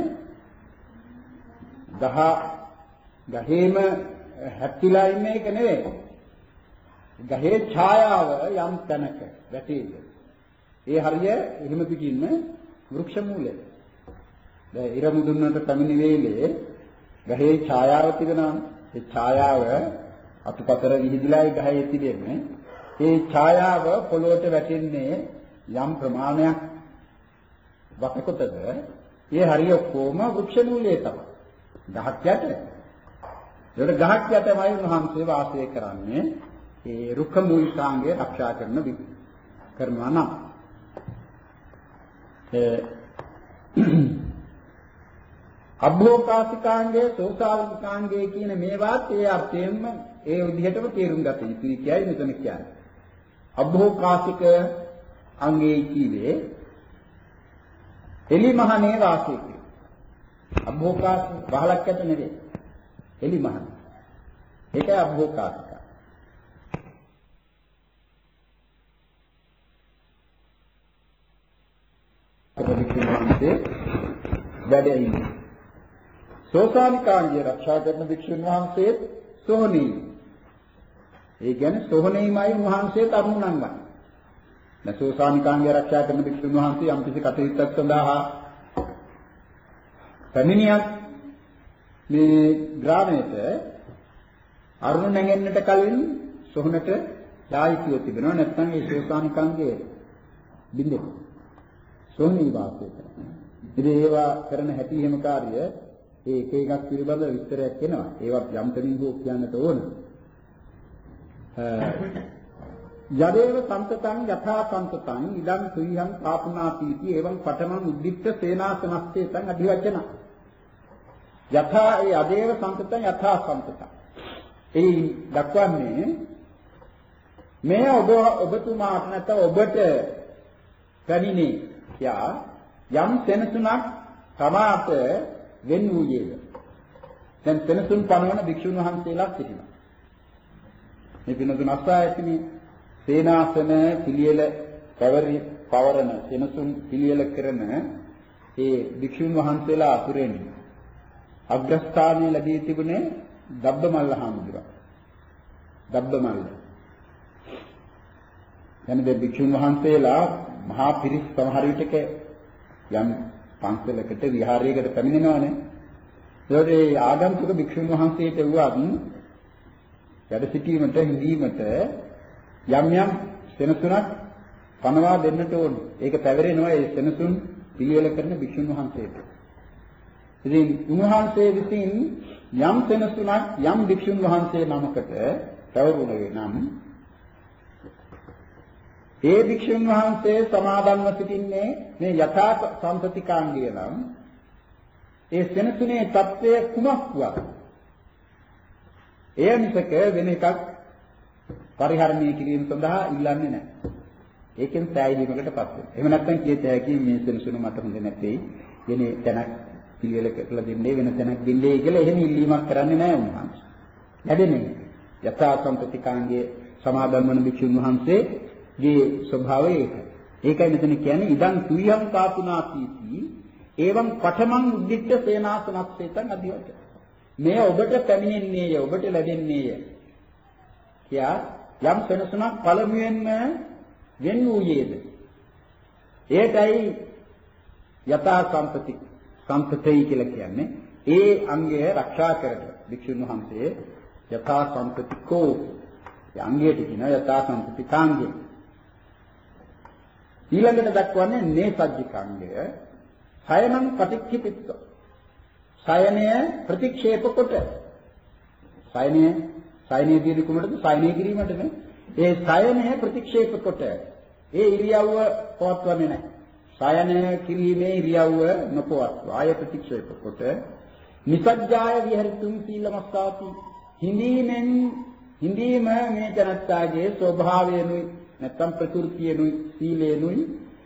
ගහ ගහේම හැප්පිලා ඉන්න එක නෙවෙයි. ගහේ ඡායාව යම් තැනක වැටේද. ඒ හරිය එහෙම පිටින්ම වෘක්ෂ මූලය. දැන් ඉර මුදුන්නට පැමිණි වේලේ ගහේ ඡායාව තිබෙනවා. ඒ ඡායාව අතුපතර විහිදලා ඒ ගහේ තිබෙන්නේ. ඒ ඡායාව පොළොවට වැටෙන්නේ යම් ප්‍රමාණයක් වකකොටද ඒ හරිය කොම වෘක්ෂ මූලයේ තමයි. ගහක් යට. ඒකට ගහක් යටමයි උන්වහන්සේ වාසය කරන්නේ. ඒ රුක්ඛ මූලිකාංගය ආරක්ෂා කරන කරනවා නම් ඒ අභෝකාසිකාංගය සෝසාවිකාංගය කියන මේවාත් ඒ අර්ථයෙන්ම ඒ විදිහටම තේරුම් ගත යුතුයි කියයි මෙතන කියන්නේ. අභෝකාසික අංගේ කීවේ එලිමහනේ වාසය කරන. අභෝකාස බහලක් ඇත නෙවේ. එලිමහන. ඒකයි අභෝකාසික. භික්ෂුන්වහන්සේ වැඩ ඉන්නේ. සෝසානිකාංගය ආරක්ෂා කරන භික්ෂුන් වහන්සේ සෝහණී. ඒ කියන්නේ සෝහණීමයි වහන්සේ තරුණංගන්. දැන් සෝසානිකාංගය ආරක්ෂා කරන භික්ෂුන් වහන්සේ යම් කිසි කටයුත්තක් සඳහා පැමිණියක් මේ ග්‍රාමයට අරුණ නැගෙන්නට කලින් සොහනට යායිතුව තිබෙනවා. නැත්නම් ඒ සෝසානිකාංගයේ බින්දේ සෝහණී වාසය කරනවා. ඉතින් ඒවා කරන හැටි එහෙම කාර්ය ඒ එක එකක් පිළිබඳ විස්තරයක් එනවා. ඒවත් යම් තැනින් හෝ කියන්නට ඕන. යදේව සම්තතං යථා සම්තතං ඉදං සුයිහං පාපුනාපීති එවං පඨමං උද්දික්ත සේනාසනස්සේතං අධිවචන. යථා ඒ යදේව සම්තතං යථා සම්තතං. ඒ දක්වන්නේ මේ ඔබ ඔබතුමාට නැත්නම් ඔබට පැමිණේ යා යම් සෙනසුනක් තමාට වෙන් වූයේද. දැන් සෙනසුන් පනවන භික්ෂුන් වහන්සේලා සිටිනවා. මේ පිනතුන් අස්සායතිනේ සේනාසන පිළියෙල පවරි පවරන සෙනසුන් පිළියෙල කරන ඒ භික්ෂුන් වහන්සේලා අතුරෙන් අග්‍රස්ථානයේ ලැබී තිබුණේ දබ්බමල්ල හාමුදුරුවෝ. දබ්බමල්ල. එනද භික්ෂුන් වහන්සේලා මහා පිරිස් සමහර විටක යම් පන්සලකට විහාරයකට පැමිණෙනවානේ. ඒකට ඒ ආගන්තුක භික්ෂුන් වහන්සේට වුවත් වැඩ සිටීමට හිඳීමට යම් යම් සෙනසුනක් පනවා දෙන්නට ඕන. ඒක පැවරෙනවා ඒ සෙනසුන් පිළිවෙල කරන භික්ෂුන් වහන්සේට. ඉතින් උන්වහන්සේ විසින් යම් සෙනසුනක් යම් භික්ෂුන් වහන්සේ නමකට පැවරුණේ නම් ඒ භික්ෂුන් වහන්සේ සමාදන්ව සිටින්නේ මේ යථා සම්පතිකාංගය නම් ඒ සෙනසුනේ தත්වය කුමක් වුවත් එය මිසක වෙන එකක් පරිහරණය කිරීම සඳහා ඉල්ලන්නේ නැහැ. ඒකෙන් සෑහීමකටපත් වෙනවා. එහෙම නැත්නම් කීයත හැකි මේ සෙනසුන මට හොඳ නැtei. වෙන තැනක් පිළිවෙල කරලා දෙන්නේ වෙන තැනක් දෙන්නේ කියලා එහෙම ඉල්ලීමක් කරන්නේ නැහැ උන්වහන්සේ. ලැබෙන්නේ යථා සම්පතිකාංගයේ සමාදන් වන භික්ෂුන් වහන්සේගේ ස්වභාවය ඒකයි. ඒකයි මෙතන කියන්නේ ඉදං තුයම් කාපුනාපීති එවං පඨමං උද්දිච්ච සේනාසනස්සේතං අධිවච. මේ ඔබට පැමිණෙන්නේය ඔබට ලැබෙන්නේය. කියා යම් සෙනසුනක් පළමුවෙන්ම වෙන් වූයේද. ඒකයි යථා සම්පති සම්පතයි කියලා කියන්නේ. ඒ අංගය ආරක්ෂා කරන භික්ෂුන් වහන්සේ යථා සම්පතිකෝ ඒ අංගයට කියන යථා සම්පතිකාංගය. ඊළඟට දක්වන්නේ නේසජ්ජිකාංගය. සයනං පටිච්චිපිත්ත. සයනය ප්‍රතික්ෂේප කොට සයනය සයනය දින කුමටද? සයනය කිරීමටනේ. ඒ සයනය ප්‍රතික්ෂේප කොට ඒ ඉරියව්ව පවත්වන්නේ නැහැ. සයනය කිරීමේ ඉරියව්ව නොපවත්වා ආය ප්‍රතික්ෂේප කොට නිසජ්ජාය විහෙරතුම් සීලමස්සාති. හිඳීමෙන් හිඳීම මේ ජනත්තාගේ ස්වභාවයනුයි නැත්නම් ප්‍රകൃතියනුයි සීලයනුයි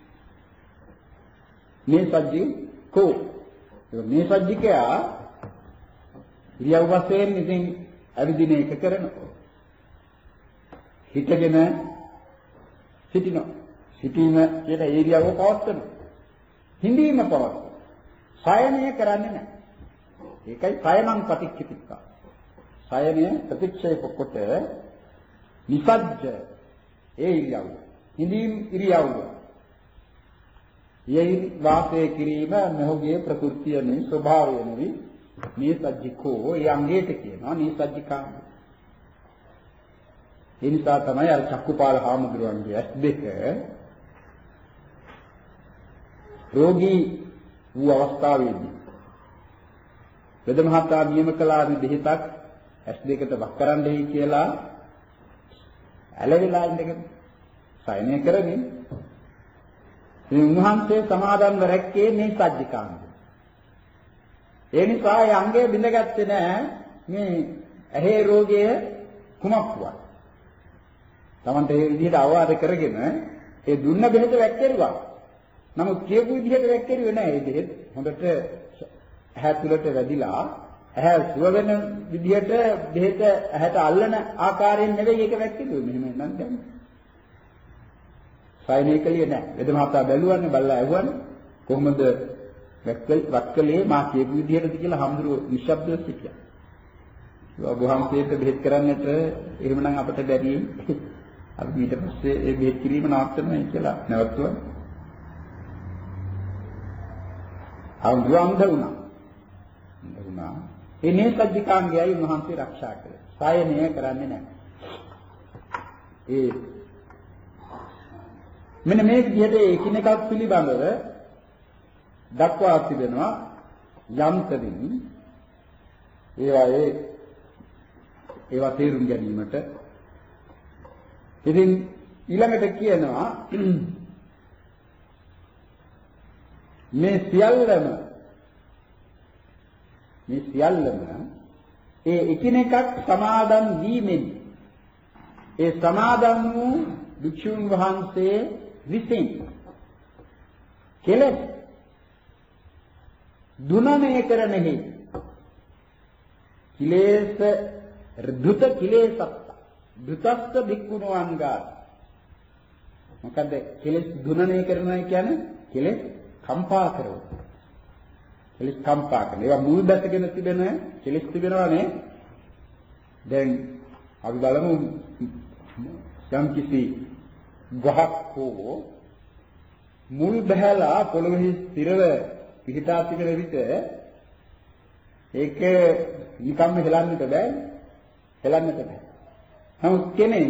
මේ සජ්ජි කෝ මේ සජ්ජිකයා ඉරියව් වශයෙන් ඉතින් අවිදින එක කරනවා. හිතගෙන සිටිනවා. සිටීම කියන ඒ ඉරියව්ව පවත්වනවා. හිඳීම පවත්වනවා. සයනය කරන්නේ නැහැ. ඒකයි සයනං පටිච්චිතික්කා. සයනය ප්‍රතික්ෂේප කොට නිසජ්ජ ඒ ඉරියව්ව. හිඳීම් ඉරියව්ව. යෙහි වාසය කිරීම මොහුගේ ප්‍රകൃතියනේ ස්වභාවයනේ මේ සජ්ජිකෝ ඒ අංගයට කියනවා මේ සජ්ජිකාංග. ඒ නිසා තමයි අර චක්කුපාල හාමුදුරුවන්ගේ ඇස් දෙක රෝගී වූ අවස්ථාවේදී වෙද මහතා නියම කළානේ දෙහිතක් ඇස් දෙකට වක් කරන්නයි කියලා ඇලවිලා ඉඳගෙන සයනය කරමින් මේ උන්වහන්සේ සමාදන්ව රැක්කේ මේ සජ්ජිකාංග. ඒ නිසා ඒ අංගය බිඳගත්තේ නැහැ මේ ඇහි රෝගය කුමක්වත්. Tamante ඒ විදිහට අවවාද කරගෙන ඒ දුන්න බෙහෙත වැක්කිරුවා. නමුත් කියපු විදිහට වැක්කිරුවේ නැහැ. ඒ බෙහෙත් හොඳට ඇහැ තුලට වැදිලා ඇහැ සුව වෙන විදිහට බෙහෙත ඇහැට අල්ලන ආකාරයෙන් නෙවෙයි ඒක වැක්කිරුවේ. මෙහෙම නම් දැන් සයනය කළියේ නැහැ. වෙද මහතා බැලුවන්නේ බල්ලා ඇහුවන්නේ කොහොමද වක්කලේ මා කියපු විදිහටද කියලා හම්දුරුව නිශ්ශබ්දව සිටියා. ඔබ වහන්සේට බෙහෙත් කරන්නට එහෙමනම් අපිට බැරි. අපි ඊට පස්සේ ඒ බෙහෙත් කිරීම නවත්තමයි කියලා නැවතුවා. හම්දුරුව අන්ධ වුණා. අන්ධ වුණා. ඒ නේසජ්ජිකාංගයයි උන්වහන්සේ ආරක්ෂා කළේ. සයනය කරන්නේ නැහැ. ඒ මෙන්න මේ විදිහට එකිනෙකක් පිළිබඳව දක්වා තිබෙනවා යම්තරින් ඒවායේ ඒවා තේරුම් ගැනීමට. ඉතින් ඊළඟට කියනවා මේ සියල්ලම මේ සියල්ලම ඒ එකිනෙකක් සමාදන් වීමෙන් ඒ සමාදන් වූ භික්ෂුන් වහන්සේ විසින් කෙලෙස් දුනනය කරනෙහි කිලේශ ඍදුත කිලේසත් දුතස්ස භික්ඛුණවංගා. මොකද කෙලෙස් දුනනය කරනවා කියන්නේ කෙලෙස් කම්පා කරනවා. කෙලෙස් කම්පා කරන. ඒවා මුල් දැසගෙන තිබෙන කෙලෙස් තිබෙනවානේ. දැන් අපි බලමු යම් කිසි ගහක් හෝ මුල් බහැලා පොළොවේ ස්ථිරව පිහිටා තිබෙන විට ඒක නිකම්ම හෙලන්නට බෑ. හෙලන්නට බෑ. නමුත් කෙනෙක්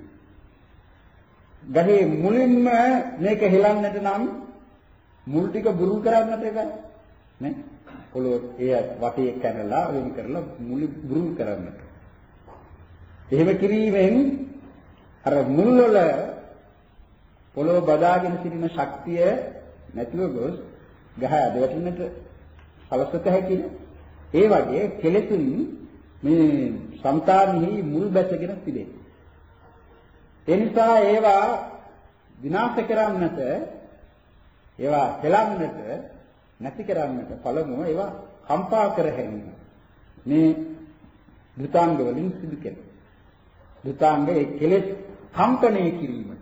ගහේ මුලින්ම මේක හෙලන්නට නම් මුල් ටික බුරුල් කරන්නට එපා නේ. පොළොව ඒ වටේ කැරලා වෙන කරලා මුල් බුරුල් කරන්නට. එහෙම කිරීමෙන් අර මුල් වල පොළොව බදාගෙන සිටින ශක්තිය නැතිව ගොස් ගහ ඇදවැටෙන්නට සලසත හැකියි. ඒ වගේ කෙලෙසුන් මේ సంతානෙහි මුල් බැසගෙන තිබේ. ඒ නිසා ඒවා විනාශ කරන්නට ඒවා හෙලන්නට නැති කරන්නට පළමුව ඒවා කම්පා කර හැරීම මේ ධුතාංග වලින් සිදු කෙරේ. ධුතාංග ඒ කෙලෙස් කම්පණය කිරීම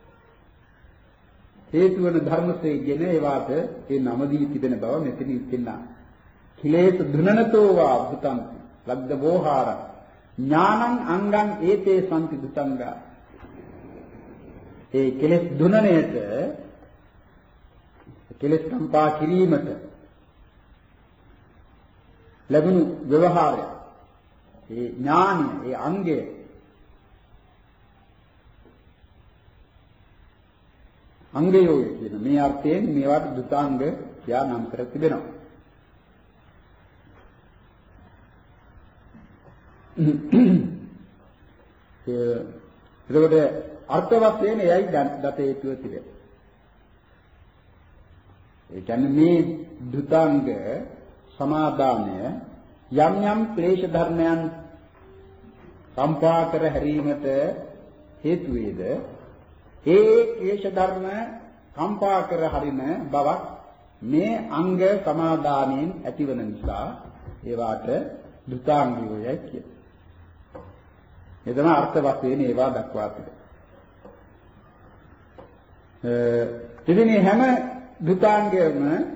හේතු වන ධර්මසේගෙන ඒවාට ඒ නම දී තිබෙන බව මෙතනින් කියනවා. කිලේශ ධුනනතෝ වා භුතං ලග්ධ වෝහාර ඥානං අංගං ඒතේ සම්ති දුතංගා. ඒ කෙලෙස් දුනණයට කෙලෙස් කම්පා කිරීමට ලැබුණු ව්‍යවහාරය ඒ ඥානය ඒ අංගය අංගයෝ කියන මේ අර්ථයෙන් මේවට දුතාංග කියා නම් කර තිබෙනවා. එතකොට අර්ථ වශයෙන් එයයි දත හේතුව තිබෙන්නේ. ඒ කියන්නේ මේ දුතාංග සමාදානය යම් යම් ක්ලේශ ධර්මයන් සම්පා කර හැරීමට හේතු වේද ඒ ක්ලේශ ධර්ම සම්පා කර හරින බවක් මේ අංග සමාදානයෙන් ඇතිවන නිසා ඒවාට දුතාංගයෝයි කියනවා. ඒ තමයි අර්ථ වශයෙන් ඒවා දක්වා තිබෙන්නේ. හැම දුතාංගයම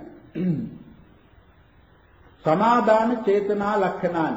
සමාදාන චේතනා ලක්ෂණානි.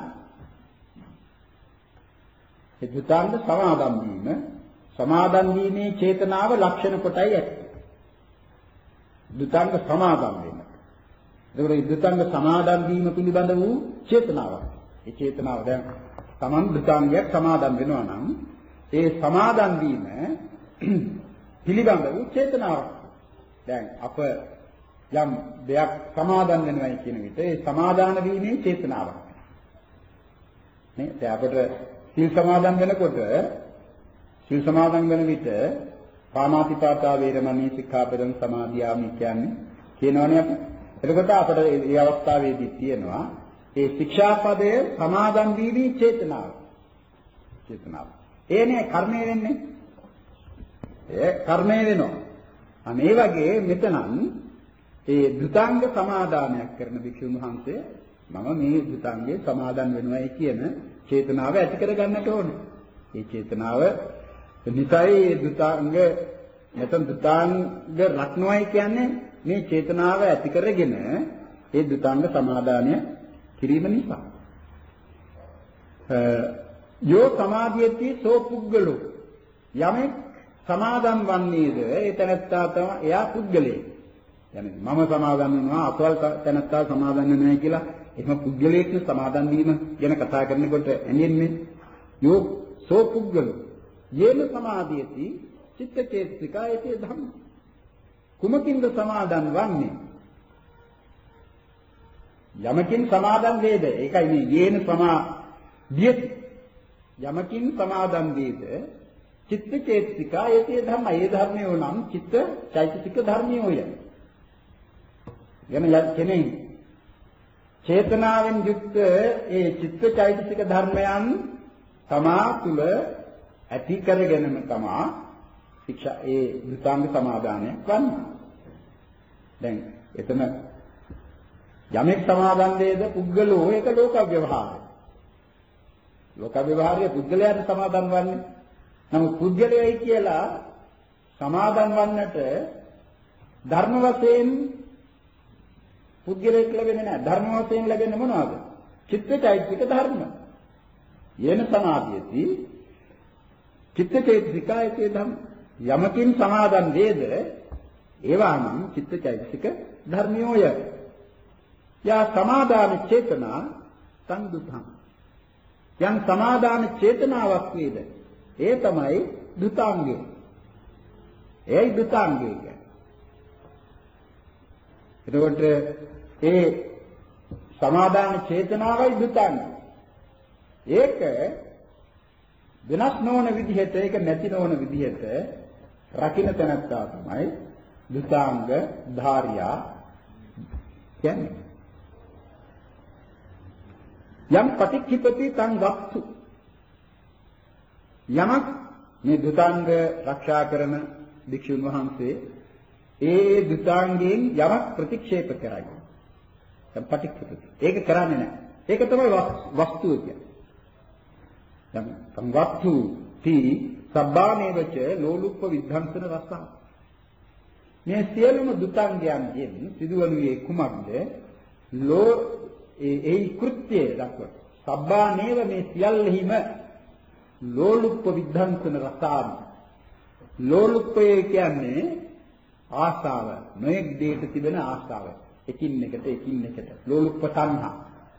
ඒ දුතාංග සමාදන් වීම සමාදන් වීමේ චේතනාව ලක්ෂණ කොටයි ඇත්තේ. දුතාංග සමාදන් වෙන. ඒකෝර දුතාංග සමාදන් වීම පිළිබඳ වූ චේතනාවක්. ඒ චේතනාව දැන් Taman දුතාංගයක් සමාදන් වෙනවා නම් ඒ සමාදන් වීම පිළිබඳ වූ චේතනාවක්. දැන් අප යම් දෙයක් සමාදන් වෙනවයි කියන විට ඒ සමාදාන වීමේ චේතනාවක්. නේ දැන් අපිට සීල් සමාදන් වෙනකොට සීල් සමාදන් වෙන විට පාණාතිපාතා වේරමණී සික්ඛාපදං සමාදියාමි කියන්නේ කියනවනේ අපි. එතකොට අපිට මේ අවස්ථාවේදී තියෙනවා ඒ ශික්ෂාපදය සමාදන් වීමේ චේතනාව. චේතනාව. ඒනේ කර්මය වෙන්නේ. ඒ කර්මය වෙනවා. අනේ වගේ මෙතනන් ඒ දුතාංග සමාදානයක් කරන භික්ෂුන් වහන්සේ මම මේ දුතාංගේ සමාදන් වෙනවායි කියන චේතනාව ඇති කර ගන්නට ඕනේ. ඒ චේතනාව නිසයි දුතාංග නැත්නම් දුතාංග රත්නොයි කියන්නේ මේ චේතනාව ඇති කරගෙන ඒ දුතාංග සමාදානය කිරීම නිසා. යෝ සමාධියති සෝ පුද්ගලෝ යමෙක් සමාදන් වන්නේද ඒ තැනත්තා තමයි එයා පුද්ගලයෙක්. يعني මම සමාදන් වෙනවා අසවල් තැනත්තා සමාදන් වෙනවා කියලා එහෙම පුද්ගලයෙක් සමාදන් වීම ගැන කතා කරනකොට එන්නේ යෝ සෝ පුද්ගලෝ යේන සමාධියති චිත්තචේතසිකායති ධම්ම. කුමකින්ද සමාදන් වන්නේ? යමකින් සමාදන් වේද? ඒකයි මේ යේන සමාධියති. යමකින් සමාදන් වේද චිත්තචේතසිකායති ධම්ම. ඒ ධර්මයෝ නම් චිත්ත චෛතසික ධර්මයෝය. යන කෙනෙක් චේතනාවෙන් යුක්ත ඒ චිත්ත චෛතසික ධර්මයන් තමා තුල ඇති කරගෙනම තමා ශික්ෂා ඒ දුතාංග සමාදානය වන්නේ. දැන් එතන යමෙක් සමාදන් වේද පුද්ගලෝ ඒක ලෝක ව්‍යවහාරය. ලෝක ව්‍යවහාරය පුද්ගලයාට සමාදන් වන්නේ. නමුත් පුද්ගලයයි කියලා සමාදන් වන්නට ධර්ම වශයෙන් පුද්ගලයෙක් ලැබෙන්නේ නැහැ. ධර්ම වශයෙන් ලැබෙන්නේ මොනවද? චිත්තචෛතසික ධර්ම. යේන සමාධියති චිත්තචෛතසිකායතේ ධම්ම. යමකින් සමාදන් වේද ඒවා නම් චිත්තචෛතසික ධර්මියෝය. යා සමාදාන චේතනා සංදුතං. යම් සමාදාන චේතනාවක් වේද ඒ තමයි දුතාංගය. ඒයි දුතාංගය කියන්නේ. එතකොට ඒ සමාදාන චේතනාවයි දුතාංගය. ඒක වෙනස් නොවන විදිහට ඒක නැති නොවන විදිහට රකින්න තැනත්තා තමයි දුතාංග ධාරියා කියන්නේ. යම් පටික්ඛිපති තං වක්තු යමක් මේ දුතාංග රක්ෂා කරන භික්ෂුන් වහන්සේ ඒ දුතාංගයෙන් යමක් ප්‍රතික්ෂේප කරයි. දැන් පටික්ඛිපති. ඒක කරන්නේ නැහැ. ඒක තමයි වස්තුව කියන්නේ. දැන් සංවත්තු තී සබ්බානේවච ලෝලුප්ප විද්ධාංසන රසං. මේ සියලුම දුතාංගයන්ගෙන් සිදුවනුයේ කුමක්ද? ලෝ ඒ කෘත්‍යය දක්වන. සබ්බානේව මේ සියල්ලෙහිම ලෝලුප්ප විද්ධාංසන රසාන. ලෝලුප්පය කියන්නේ ආසාව. නොයෙක් දෙයක තිබෙන ආසාව. එකින් එකට එකින් එකට ලෝලුප්ප තණ්හා.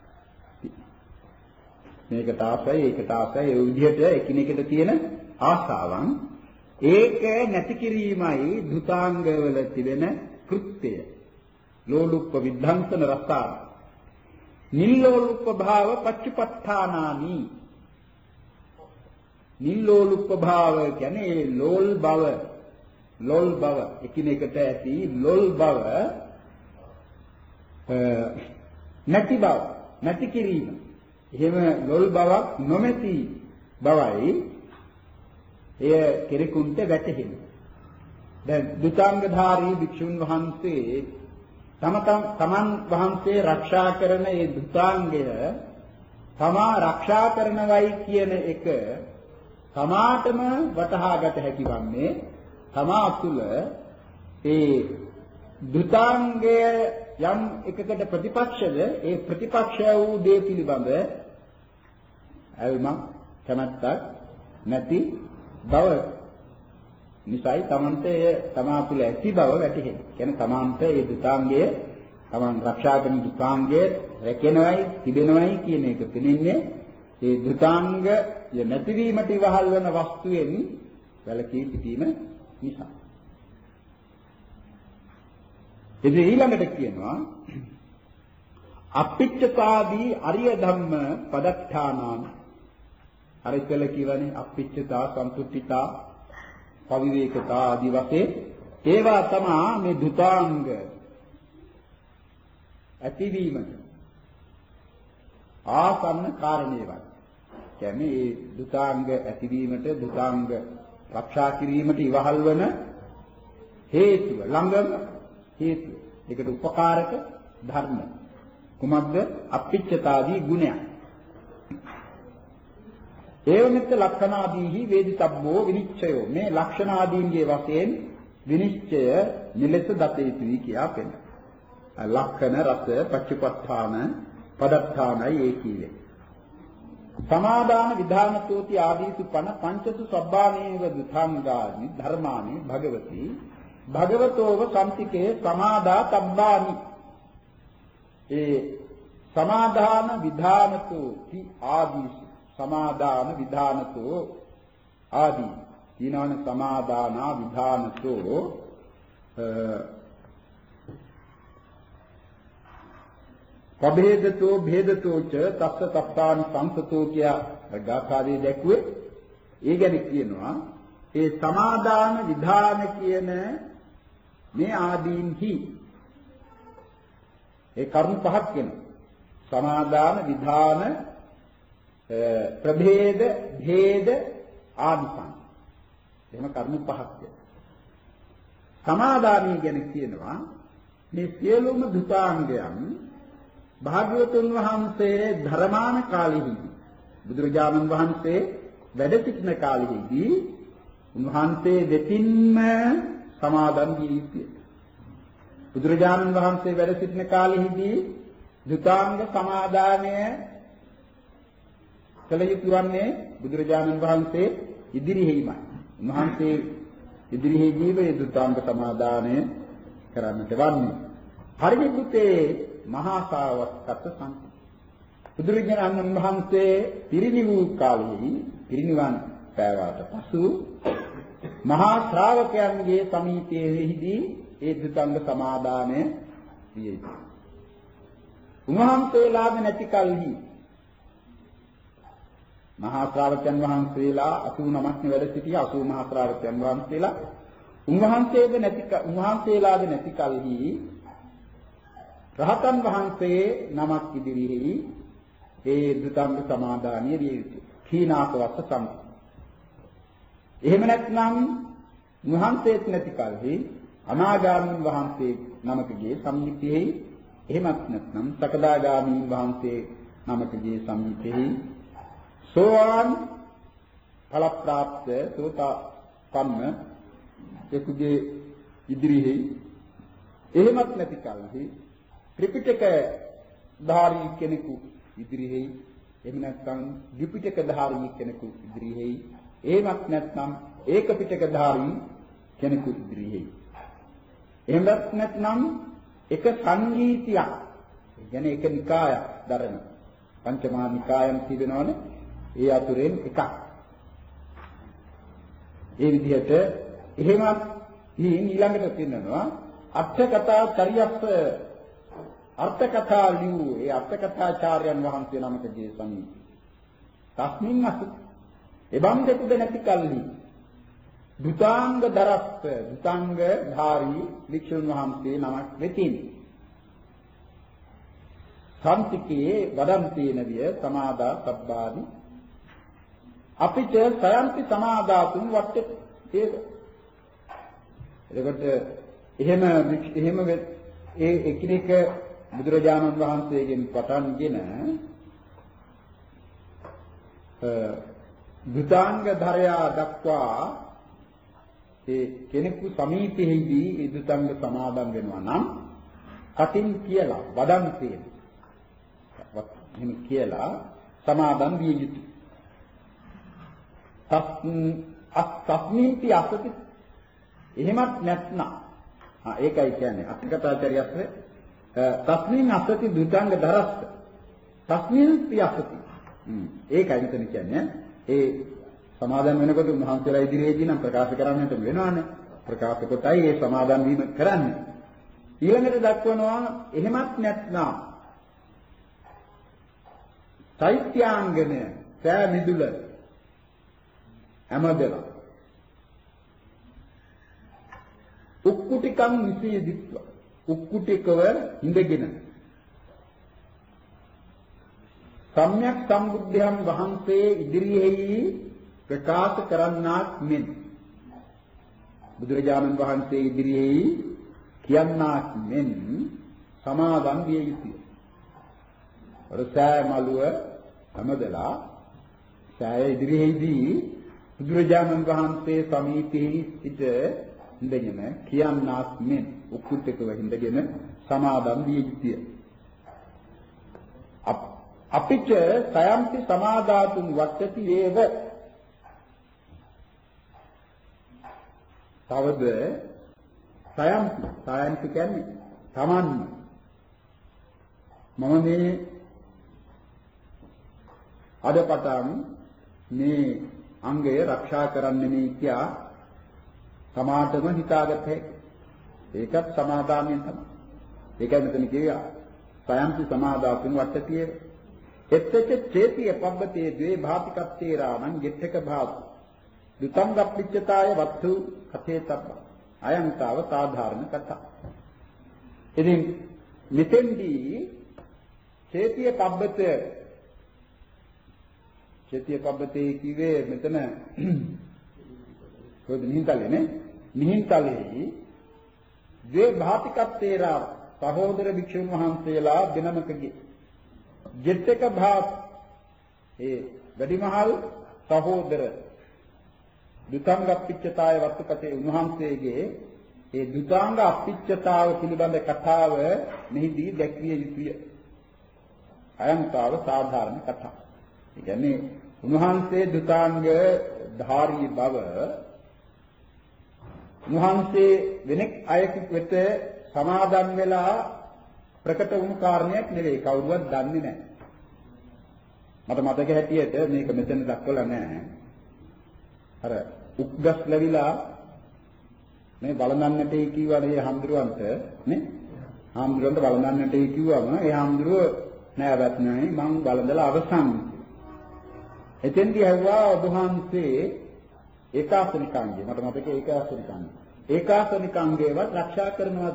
මේකට ආසයි ඒකට ආසයි ඒ විදිහට එකිනෙකට තියෙන ආසාවන් ඒක නැති කිරීමයි දුතාංගවල තිබෙන කෘත්‍යය. ලෝලුප්ප විද්ධාංසන රසාන. නිල්ලෝලුප්ප භාව පච්චුපට්ඨානානි. නිල්ලෝලුප්ප භාව කියන්නේ ලෝල් බව ලෝල් බව එකිනෙකට ඇති ලෝල් බව නැති බව නැති කිරීම. එහෙම ලෝල් බවක් නොමැති බවයි එය කෙරෙකුන්ට වැටහෙන්නේ. දැන් දුතාංගධාරී භික්ෂුන් වහන්සේ තම තමන් වහන්සේ ආරක්ෂා කරන ඒ දුතාංගය තමා ආරක්ෂා කරනවයි කියන එක තමාටම වටහාගත හැකි වන්නේ තමා තුළ ඒ දුතාංගය යම් එකකට ප්‍රතිපක්ෂද ඒ ප්‍රතිපක්ෂ වූ දේ පිළිබඳ අල්මක් කැමැත්තක් නැති බව නිසයි තමන්ට තමා තුළ ඇති බව වැටහෙන්නේ. කියන්නේ තමන්ට ඒ දුතාංගය තමන් ආරක්ෂා කරන දුතාංගය රැකෙනවයි තිබෙනවයි කියන එක පෙනෙන්නේ ඒ දුතාංග නැතිවීමට ඉවහල් වන වස්තුවෙන් වැළකී සිටීම නිසා. ඉතින් ඊළඟට කියනවා අපිච්චතාදී අරිය ධම්ම පදත්තානාන අර ඉතල කියවනේ අපිච්චතා සම්පුත්තිතා පවිවේකතා ආදී වශයෙන් ඒවා තමයි මේ දුතාංග ඇතිවීමට ආසන්න කාරණේවත්. කියන්නේ මේ දුතාංග ඇතිවීමට දුතාංග ආරක්ෂා කිරීමට ඉවහල් වන හේතුව ළඟම හේතුව. ඒකට උපකාරක ධර්ම. කුමක්ද? අපිච්චතාදී ගුණයක්. ඒවමිත ලක්ෂණාදීහි වේදිතබ්බෝ විනිච්ඡයෝ මේ ලක්ෂණාදීන්ගේ වශයෙන් විනිශ්චය නිලෙස දත යුතුයි කියා පෙන්නනවා. ලක්ෂණ රස පච්චුපට්ඨාන පදත්තානයි ඒ කීවේ. සමාදාන විධානතෝති ආදීසු පන පංචසු සබ්බානේව දුතාංගානි ධර්මානි භගවති භගවතෝව සම්තිකේ සමාදා තබ්බානි. ඒ සමාදාන විධානතෝති ආදීසු සමාදාන විධානතෝ ආදී ඊනාන සමාදානා විධානතෝ පබේදතෝ භේදතෝ ච තස්ස තප්පානි සංසතෝ කියා ගාථාවේ දැක්ුවේ. ඒ ගැන කියනවා ඒ සමාදාන විධාන කියන මේ ආදීන්හි ඒ කරුණු පහක් වෙනවා. සමාදාන විධාන ප්‍රභේද භේද ආදිසං. එහෙම කරුණු පහක් වෙනවා. සමාදානී ගැන කියනවා මේ සියලුම දුතාංගයන් භාග්‍යවතුන් වහන්සේ ධර්මාන කාලෙහිදී බුදුරජාණන් වහන්සේ වැඩ සිටින කාලෙහිදී උන්වහන්සේ දෙතින්ම සමාදන් වී සිටිය. බුදුරජාණන් වහන්සේ වැඩ සිටින කාලෙහිදී දුතාංග සමාදානය කළ යුතු වන්නේ බුදුරජාණන් වහන්සේ ඉදිරියෙහිමයි. උන්වහන්සේ ඉදිරියෙහිදී මේ දුතාංග සමාදානය කරන්නට වන්නේ. පරිනිබ්බුතේ මහා ශාවකත්ව සම්පති. බුදුරජාණන් වහන්සේ පිරිනිවූ කාලෙහි පිරිනිවන් පෑවාට පසු මහා ශ්‍රාවකයන්ගේ සමීපයේදී ඒ දුතාංග සමාදානය විය යුතුයි. උන්වහන්සේලාද නැති කල්හි මහා ශ්‍රාවකයන් වහන්සේලා අසූ නමක් වැඩ සිටිය අසූ මහා ශ්‍රාවකයන් වහන්සේලා උන්වහන්සේද නැති උන්වහන්සේලාද නැති කල්හි රහතන් වහන්සේ නමක් ඉදිරියේ ඒ දුතාංග සමාදානිය විය යුතුයි. කීනාකවස්ස සම්පත. එහෙම නැත්නම් වහන්සේත් නැති කල්හි අනාගාමීන් වහන්සේ නමකගේ සම්මිතියෙහි එහෙමත් නැත්නම් සකදාගාමීන් වහන්සේ නමකගේ සම්මිතියෙහි සෝවාන් ඵලප්‍රාප්ත සෝතාපන්න එකුගේ ඉදිරියේ එහෙමත් නැති කල්හි ත්‍රිපිටක ධාරී කෙනෙකු ඉදිරියේ එහෙම නැත්නම් ද්විපිටක ධාරී කෙනෙකු ඉදිරියේ එහෙමත් නැත්නම් ඒක පිටක ධාරී කෙනෙකු ඉදිරියේ එහෙමත් නැත්නම් එක සංගීතියක් කියන්නේ එක නිකායක් දරන පංචමහා නිකායන් තිබෙනවනේ ඒ අතුරෙන් එකක්. ඒ විදිහට එහෙමත් ඊළඟට තියෙනවා අර්ථ කතා චරියස්ස අර්ථ කතා ලියු ඒ අර්ථ කතාචාර්යයන් වහන්සේ නමකගේ සමීප. තස්මින් අසු එබන්දෙකුද නැති කල්හි දුතාංග දරස්ස දුතාංග ධාරී වික්ෂුන් වහන්සේ නමක් වෙතින් සම්තිකේ වදන්තේන විය සමාදා සබ්බාදි අපිට සයන්ති සමාදාතුන් වට්ටේ ඒක එතකොට එහෙම එහෙම ඒ එකිනෙක බුදුරජාණන් වහන්සේගෙන් පටන්ගෙන දුතාංග ධරයා දක්වා ඒ කෙනෙකු සමීපෙහිදී ඒ දුතාංග සමාදන් වෙනවා නම් කටින් කියලා වදන්තේ එහෙම කියලා සමාදන් විය යුතුයි. තස්මින්ති අසති එහෙමත් නැත්නම් ආ ඒකයි කියන්නේ අටකතාචාර්යස්ස තස්මින් අසති දුතාංග දරස්ස තස්මින්ති අසති ඒකයි මෙතන කියන්නේ ඒ සමාදන් වෙනකොට මහන්සියලා ඉදිරියේදී නම් ප්‍රකාශ කරන්නට වෙනවානේ ප්‍රකාශ කොටයි ඒ සමාදන් වීම කරන්නේ ඊළඟට දක්වනවා එහෙමත් නැත්නම් චෛත්‍යාංගනය සෑ මිදුල හැමදෙලා උක්කුටිකම් නිසීදිත්ව උක්කුටිකව ඉඳගෙන සම්්‍යක් සම්බුද්ධයන් වහන්සේ ඉදිරියෙහි ප්‍රකාශ කරන්නාක් මෙන් බුදුරජාණන් වහන්සේ ඉදිරියෙහි කියන්නාක් මෙන් සමාදන් විය යුතුය. රසෑ මළුව හැමදලා සෑය ඉදිරියේදී බුදුරජාණන් වහන්සේ සමීපෙහි සිට ඉඳගෙන කියන්නාක් මෙන් උක්කුටකව ඉඳගෙන සමාදන් විය යුතුය. අපිට සයන්ති සමාදාතුන් වට්ටති වේව තවද සයන්ති සයන්ති කියන්නේ Taman මම මේ අද පටන් මේ අංගය ආරක්ෂා කරන්නේ මේ කියා සමාතම හිතාගත හැකි. ඒකත් සමාදානයෙන් තමයි. ඒකයි මෙතන කියනවා සයන්ති සමාදාතුන් වට්ටතියේ එත්තච චේතිය පබ්බතේ ද්වේ භාතිකත්තේරාණං ගෙත්තක භාතු දුතංගප්පිච්චතාය වත්තු කතේතබ්බ අයන්තාව සාධාරණ කතා. ඉතින් මෙතෙන්දී චේතිය පබ්බත චේතිය පබ්බතේ කිව්වේ මෙතන කොහෙද නිහින්තලේ නේ නිහින්තලේ ද්වේ භාතිකත්තේරා සහෝදර භික්ෂුන් වහන්සේලා දෙනමකගේ ගෙත්තක භාත් ඒ වැඩිමහල් සහෝදර දුතාංග අපිච්චතාය වත්කතේ උන්වහන්සේගේ ඒ දුතාංග අපිච්චතාව පිළිබඳ කතාව මෙහිදී දැක්විය යුතුය. අයන්තාව සාධාරණ කතාව. ඒ කියන්නේ උන්වහන්සේ දුතාංග ධාරී බව උන්වහන්සේ වෙනෙක් අයෙකු වෙත සමාදන් වෙලා ප්‍රකට වුණු කාරණයක් නෙවෙයි කවුරුවත් දන්නේ නැහැ. මට මතක හැටියට මේක මෙතන දක්වලා නැහැ. අර උක්ගස් ලැබිලා මේ බලනන්නට ඒ කිව්වා මේ හම්දුරන්ට නේ හම්දුරන්ට බලනන්නට ඒ කිව්වම ඒ හම්දුරුව නෑවත් නැහැ මං බලඳලා අවසන්. එතෙන්දී ඇහුවා ඔබ වහන්සේ ඒකාසනිකාංගේ මට මතකයි ඒකාසනිකාංගේ ඒකාසනිකාංගේවත් ආරක්ෂා කරනවද?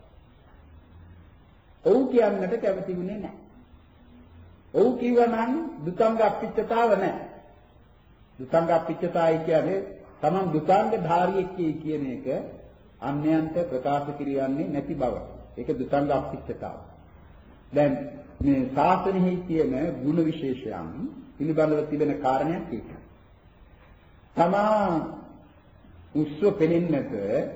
ඔව් කියන්නට කැමති වුණේ නැහැ. ඔව් කිව්වනම් දුතාංග අපිච්චතාව නැහැ. දුතාංග අපිච්චතාවයි කියන්නේ තමන් දුතාංග ධාරියෙක් කියන එක අන්‍යයන්ට ප්‍රකාශ කිරියන්නේ නැති බව. ඒක දුතාංග අපිච්චතාව. දැන් මේ ශාසනයෙහි තියෙන ගුණ විශේෂයන් පිළිබඳව තිබෙන කාරණයක් ඒක. තමා උස්ව පෙනෙන්නට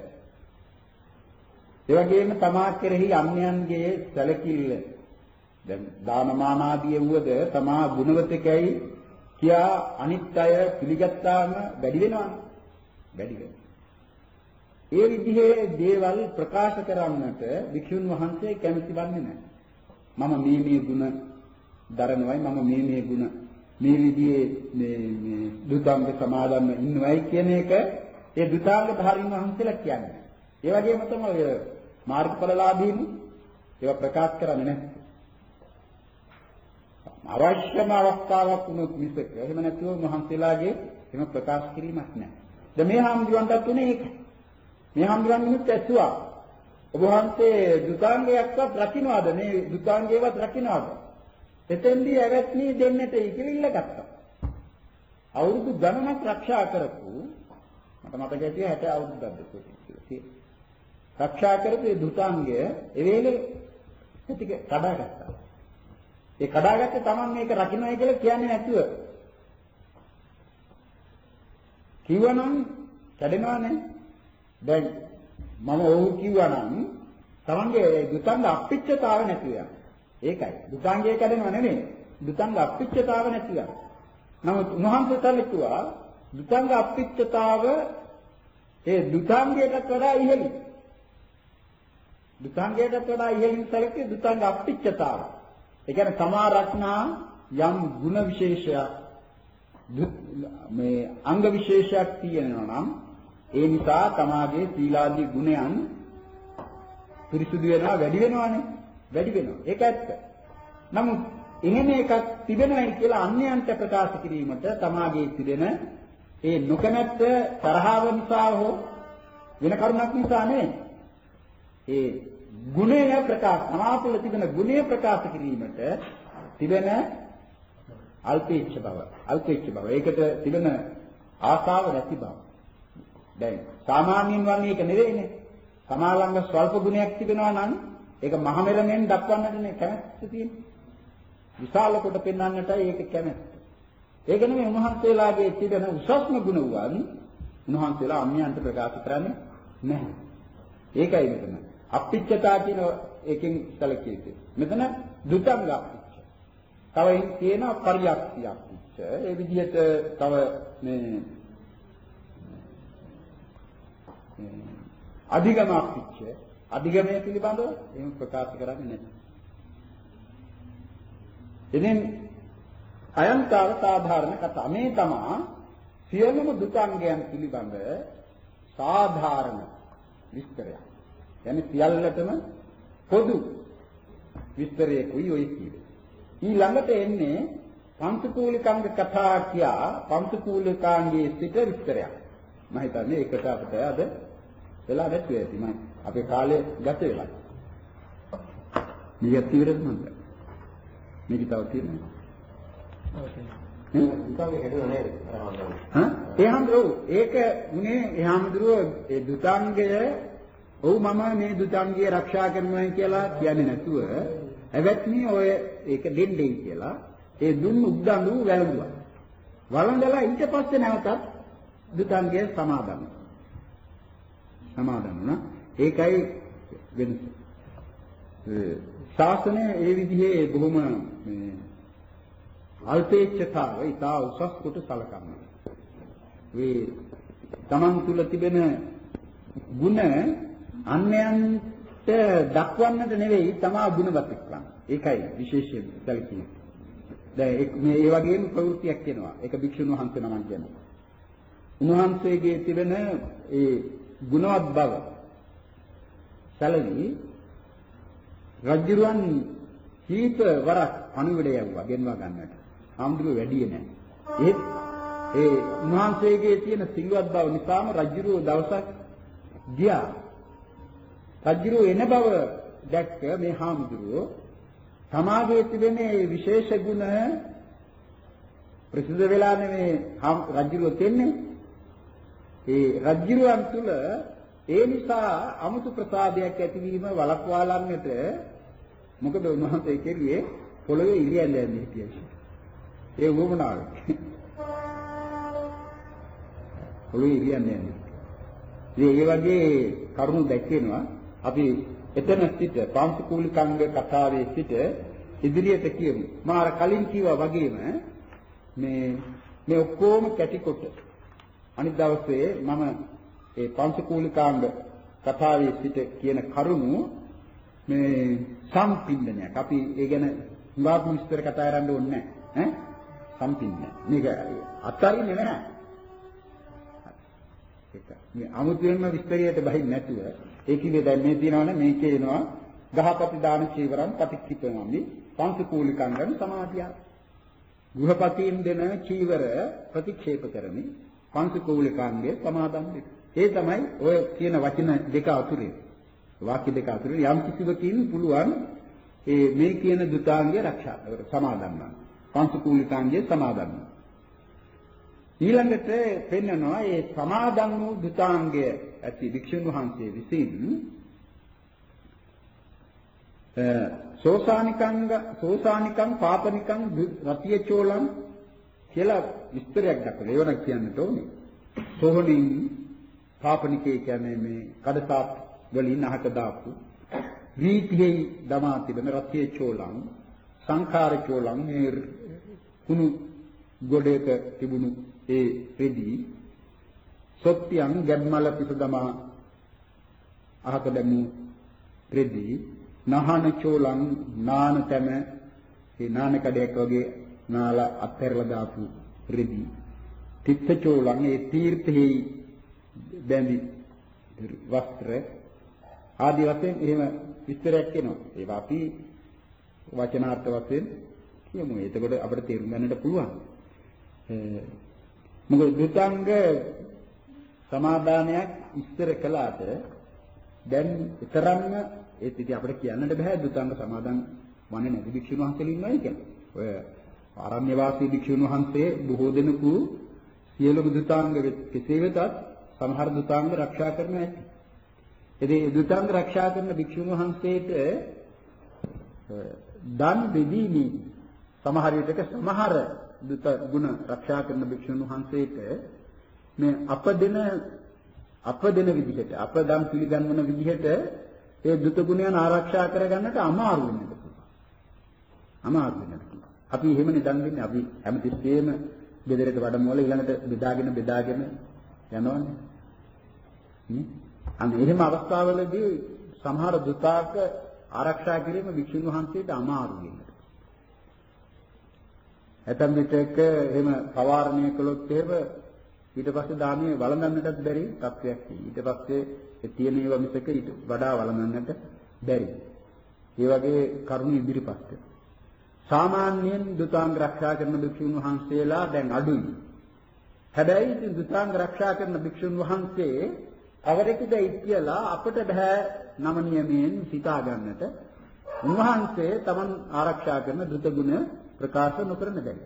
ඒ වගේම තමා කෙරෙහි අන්‍යයන්ගේ සැලකිල්ල දැන් දානමාන ආදී වුවද තමා ගුණවතකයි කියා අනිත් අය පිළිගත්තාම වැඩි වෙනවනේ වැඩි වෙනවා. ඒ විදිහේ දේවල් ප්‍රකාශ කරන්නට වික්ෂුන් වහන්සේ කැමති වන්නේ නැහැ. මම මේ මේ ගුණ දරනවයි මම මේ මේ ගුණ මේ විදිහේ මේ මේ දුතාංග සමාදන්ව ඉන්නවයි කියන එක ඒ දුතාංග ධාරීන් වහන්සේලා කියන්නේ. ඒ වගේම තමයි මාර්ගඵලලාභීන් ඒවා ප්‍රකාශ කරන්නේ නැහැ. අවශ්‍යම අවස්ථාවක් වුණොත් මිසක එහෙම නැතුව මහන්සියලාගේ එහෙම ප්‍රකාශ කිරීමක් නැහැ. දැන් මේ හාමුදුරන්ටත් උනේ ඒක. මේ හාමුදුරන් මිනිත් ඇසුවා. ඔබ වහන්සේ දුතාංගයක්වත් රකින්නවද? මේ දුතාංගයවත් රකින්නවද? එතෙන්දී ඇවැත්නි දෙන්නට ඉකිලිල්ල ගත්තා. අවුරුදු ගණනක් ආරක්ෂා කරපු මට මතක හිටියේ හැට අවුරුද්දක්ද කියලා. ආරක්ෂා කරපු දුතාංගය ඒ වෙලේ ටික කඩාගත්තා. ඒ කඩාගත්තේ Taman මේක රකින්නයි කියලා කියන්නේ නැතුව. කිව්වනම් කැඩෙනවනේ. දැන් මම ඔව් කිව්වනම් Tamanගේ දුතාංග අපිච්චතාව නැති වෙනවා. ඒකයි. දුතාංගය කැඩෙනව නෙමෙයි. දුතාංග අපිච්චතාව නැති වෙනවා. නමුත් උන්වහන්සේ සැලකුවා දුතාංග අපිච්චතාව ඒ දුතාංගයටත් වඩා ඉහළයි. දුතාංගයටත් වඩා ඉහළින් සැලකුවේ දුතාංග අපිච්චතාව. ඒ කියන්නේ තමා රක්නා යම් ಗುಣ විශේෂයක් මේ අංග විශේෂයක් තියෙනවා නම් ඒ නිසා තමාගේ සීලාදී ගුණයන් පිරිසුදු වෙනවා වැඩි වෙනවානේ. වැඩි වෙනවා. ඒක ඇත්ත. නමුත් එහෙම එකක් තිබෙනයි කියලා අන්‍යයන්ට ප්‍රකාශ කිරීමට තමාගේ තිබෙන ඒ නොකමැත්ත තරහව නිසා හෝ වෙන කරුණක් නිසා නෙවෙයි. ඒ ගුණය ප්‍රකාශ සමාපල තිබෙන ගුණය ප්‍රකාශ කිරීමට තිබෙන අල්පේච්ඡ බව. අල්පේච්ඡ බව. ඒකට තිබෙන ආසාව නැති බව. දැන් සාමාන්‍යයෙන් වන්නේ ඒක නෙවෙයිනේ. සමාලංග ස්වල්ප ගුණයක් තිබෙනවා නම් ඒක මහමෙරණයෙන් දක්වන්නටනේ කැමැත්ත තියෙන්නේ. විශාල කොට පෙන්වන්නටයි ඒක කැමැත්ත. ඒක නෙමෙයි උන්වහන්සේලාගේ තිබෙන උසස්ම ගුණ වන් උන්වහන්සේලා අන්‍යයන්ට ප්‍රකාශ කරන්නේ නැහැ. ඒකයි මෙතන. අපිච්චතා කියන එකෙන් සැලකෙන්නේ. මෙතන දුතංග අපිච්ච. තව කියනවා පරියක්ති අපිච්ච. ඒ විදිහට තව මේ අධිගම අපිච්ච. අධිගමයේ පිළිබඳව එහෙම ප්‍රකාශ කරන්නේ නැහැ. ඉතින් අයන්තාව සාධාරණ කතා. මේ තමා සියලුම දුතාංගයන් පිළිබඳ සාධාරණ විස්තරයක්. يعني සියල්ලටම පොදු විස්තරයකුයි ඔය කියන්නේ. ඊළඟට එන්නේ පංචකූලිකාංග කතා කියා පංචකූලිකාංගයේ සිට විස්තරයක්. මම හිතන්නේ ඒකට අපිට අද වෙලා නැති වෙයි. මම අපේ කාලේ ගත වෙලා. මේක తీරද මන්ද? මේක තව තියෙනවා. දුතාංගේ හැදුවා නේද? හා? ඒ හැමදෙරෝ ඒක උනේ ඒ හැමදෙරෝ ඒ දුතාංගය ඔව් මම මේ දුතාංගය ආරක්ෂා කරනවා කියලා කියන්නේ නැතුව ඇවැත්නි ඔය ඒක දෙන්නේ කියලා ඒ දුන්න උද්දඬු වැළඳුවා. වළඳලා ඊට පස්සේ නැවතත් දුතාංගය සමාදන්. සමාදන් වුණා. ඒකයි වෙනස. ශාසනය ඒ විදිහේ බොහොම මේ අල්පේච්ඡතාව ඉතා උසස් කොට සලකනවා. මේ තමන් තුළ තිබෙන ಗುಣ අන්‍යයන්ට දක්වන්නට නෙවෙයි තමා ගුණවත් එක්කන්. ඒකයි විශේෂයෙන් සැලකීම. දැන් මේ ඒ වගේම ප්‍රවෘත්තියක් වෙනවා. ඒක භික්ෂුන් වහන්සේ නමක් ගැන. උන්වහන්සේගේ තිබෙන ඒ ගුණවත් බව සැලවි රජුරුවන් කීප වරක් අනුවිඩ යවුවා ගෙන්වා ගන්නට. ආම්දුර වැඩියේ නැහැ. ඒත් ඒ උන්වහන්සේගේ තියෙන සිල්වත් බව නිසාම රජුරුව දවසක් ගියා. රජුරුව එන බව දැක්ක මේ හාමුදුරුවෝ සමාජයේ තිබෙන විශේෂ ගුණ ප්‍රසිද්ධ වෙලා නෙමේ රජුරුව තෙන්නේ. ඒ රජුරුවන් තුල ඒ නිසා අමුතු ප්‍රසාදයක් ඇතිවීම වළක්වාලන්නට මොකද උන්වහන්සේ කෙරුවේ පොළවේ ඉලියැල්ලෙන් හිටියා. ඒ වුණාව. පොළවේ ඉලියැල්ලෙන්. ඒ වගේ කරුණු දැක්වෙනවා. අපි එතන සිට පාංශකූලිකාංග කතාවේ සිට ඉදිරියට කියමු. මම අර කලින් කිව්වා වගේම මේ මේ ඔක්කොම කැටි කොට අනිත් දවසේ මම ඒ පංචකූලිකාංග කතාවේ සිට කියන කරුණු මේ සම්පින්දනයක්. අපි ඒ ගැන හුඟක් විස්තර කතා කරන්න ඕනේ නැහැ. ඈ සම්පින්දන. මේක අත්තරින්නේ නැහැ. ඒක මේ අමුතුවෙන්ම විස්තරයට බහින් නැතුව ඒ කිව්වේ දැන් මේ තියනවනේ මේකේ එනවා ගහපති දාන චීවරම් පටික්කිපනමි පංචකූලිකාංගම් සමාධිය. ගෘහපතීන් දෙන චීවර ප්‍රතික්ෂේප කරමි. පංචකූලිකාංගයේ සමාදන් වෙමි. ඒ තමයි ඔය කියන වචන දෙක අතුරේ වාක්‍ය දෙක අතුරේ යම් කිසිවකින් පුළුවන් ඒ මේ කියන දුතාංගය ආරක්ෂා කර සමාදන් වන්න. පංචකූලිකාංගයේ සමාදන් වන්න. ඊළඟට පෙන්වනවා මේ සමාදන් වූ දුතාංගය ඇති වික්ෂුන් වහන්සේ විසින් සෝසානිකංග සෝසානිකං පාපනිකං රතිය චෝලං කියලා විස්තරයක් දක්වලා ඒවනම් කියන්නට ඕනේ. සෝහණින් පාපනිකේ කියන්නේ මේ කඩසාප් වලින් අහක දාපු වීතියේ දමා තිබෙන රතිය චෝලං සංඛාර චෝලං මේ කුණු ගොඩේක තිබුණු ඒ රෙදි සොත්තියන් ගැම්මල පිස දමා අහක දැමු රෙදි නහන චෝලං නාන තැම ඒ නාන කඩයක් වගේ නාල අත්හැරලා දාපු රෙදි තිත්ත චෝලං ඒ තීර්ථෙහි බැඳි වස්ත්‍ර ආදී වශයෙන් එහෙම විස්තරයක් එනවා. ඒවා අපි වචනාර්ථ වශයෙන් කියමු. එතකොට අපිට තේරුම් ගන්නට පුළුවන්. මොකද දුතාංග සමාදානයක් ඉස්තර කළාට දැන් තරම්ම ඒ ඉතින් අපිට කියන්නට බෑ දුතාංග සමාදන් වන්නේ නැති භික්ෂුන් වහන්සේලා ඉන්නවයි කියලා. ඔය ආරණ්‍ය වාසී භික්ෂුන් වහන්සේ බොහෝ දෙනෙකු සියලුම දුතාංග කෙසේ වෙතත් සමහර දුතාංග ආරක්ෂා කරන ඇති. ඉතින් දුතාංග ආරක්ෂා කරන භික්ෂුන් වහන්සේට දන් දෙදීමේ සමහර විටක සමහර දුත ගුණ ආරක්ෂා කරන භික්ෂුන් වහන්සේට මේ අපදින අපදින විදිහට අපදම් පිළිගන්වන විදිහට ඒ දුත ගුණයන් ආරක්ෂා කරගන්නට අමාරු වෙනද පුළුවන්. අමාරු වෙනද පුළුවන්. අපි එහෙමනේ දන් දෙන්නේ. අපි හැමතිස්සෙම ගෙදරට වැඩමවල ඊළඟට බෙදාගෙන බෙදාගෙන යනවනේ. හ්ම්. අන්න එහෙම අවස්ථාවලදී සමහර දුතාක ආරක්ෂා කිරීම වික්ෂුන් වහන්සේට අමාරු වෙනවා. ඇතම් විටක එහෙම පවාරණය කළොත් එහෙම ඊට පස්සේ දානේ වළඳන්නටත් බැරි තත්ත්වයක් තියෙනවා. ඊට පස්සේ ඒ තියෙන ඒවා මිසක ඊට වඩා වළඳන්නට බැරි. ඒ වගේ කරුණු ඉදිරිපත් වෙනවා. සාමාන්‍යයෙන් දුතාංග ආරක්ෂා කරන භික්ෂුන් වහන්සේලා දැන් අඩුයි. හැබැයි ඉතින් දුතාංග ආරක්ෂා කරන භික්ෂුන් වහන්සේ අවරෙකුදයි කියලා අපට බෑ නම නියමයෙන් හිතා ගන්නට. උන්වහන්සේ තමන් ආරක්ෂා කරන දුත ගුණ ප්‍රකාශ නොකරන බැරි.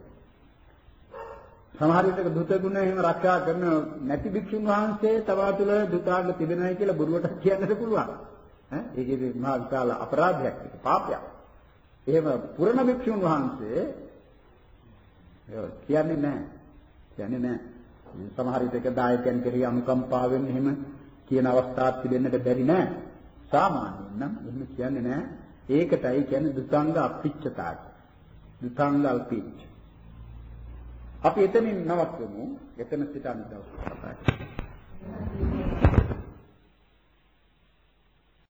සමහර විටක දුත ගුණ එහෙම ආරක්ෂා කරන නැති භික්ෂුන් වහන්සේ තවා තුළ දුතාංග තිබෙනයි කියලා බොරුවට කියන්නත් පුළුවන්. ඈ ඒකේ මහා විශාල අපරාධයක් ඒක පාපයක්. එහෙම පුරණ භික්ෂුන් වහන්සේ කියන්නේ නැහැ. කියන්නේ නැහැ. සමහර විටක දායකයන් කෙරෙහි අනුකම්පාවෙන් එහෙම කියන අවස්ථාවක් තිබෙන්නට බැරි නෑ. සාමාන්‍යයෙන් නම් එහෙම කියන්නේ නෑ. ඒකටයි කියන්නේ දුතාංග අපිච්චතාව. දුතාංග අල්පීච්ච. අපි එතනින් නවත්වමු. එතන සිට අනිත් දවසේ කතා කරමු.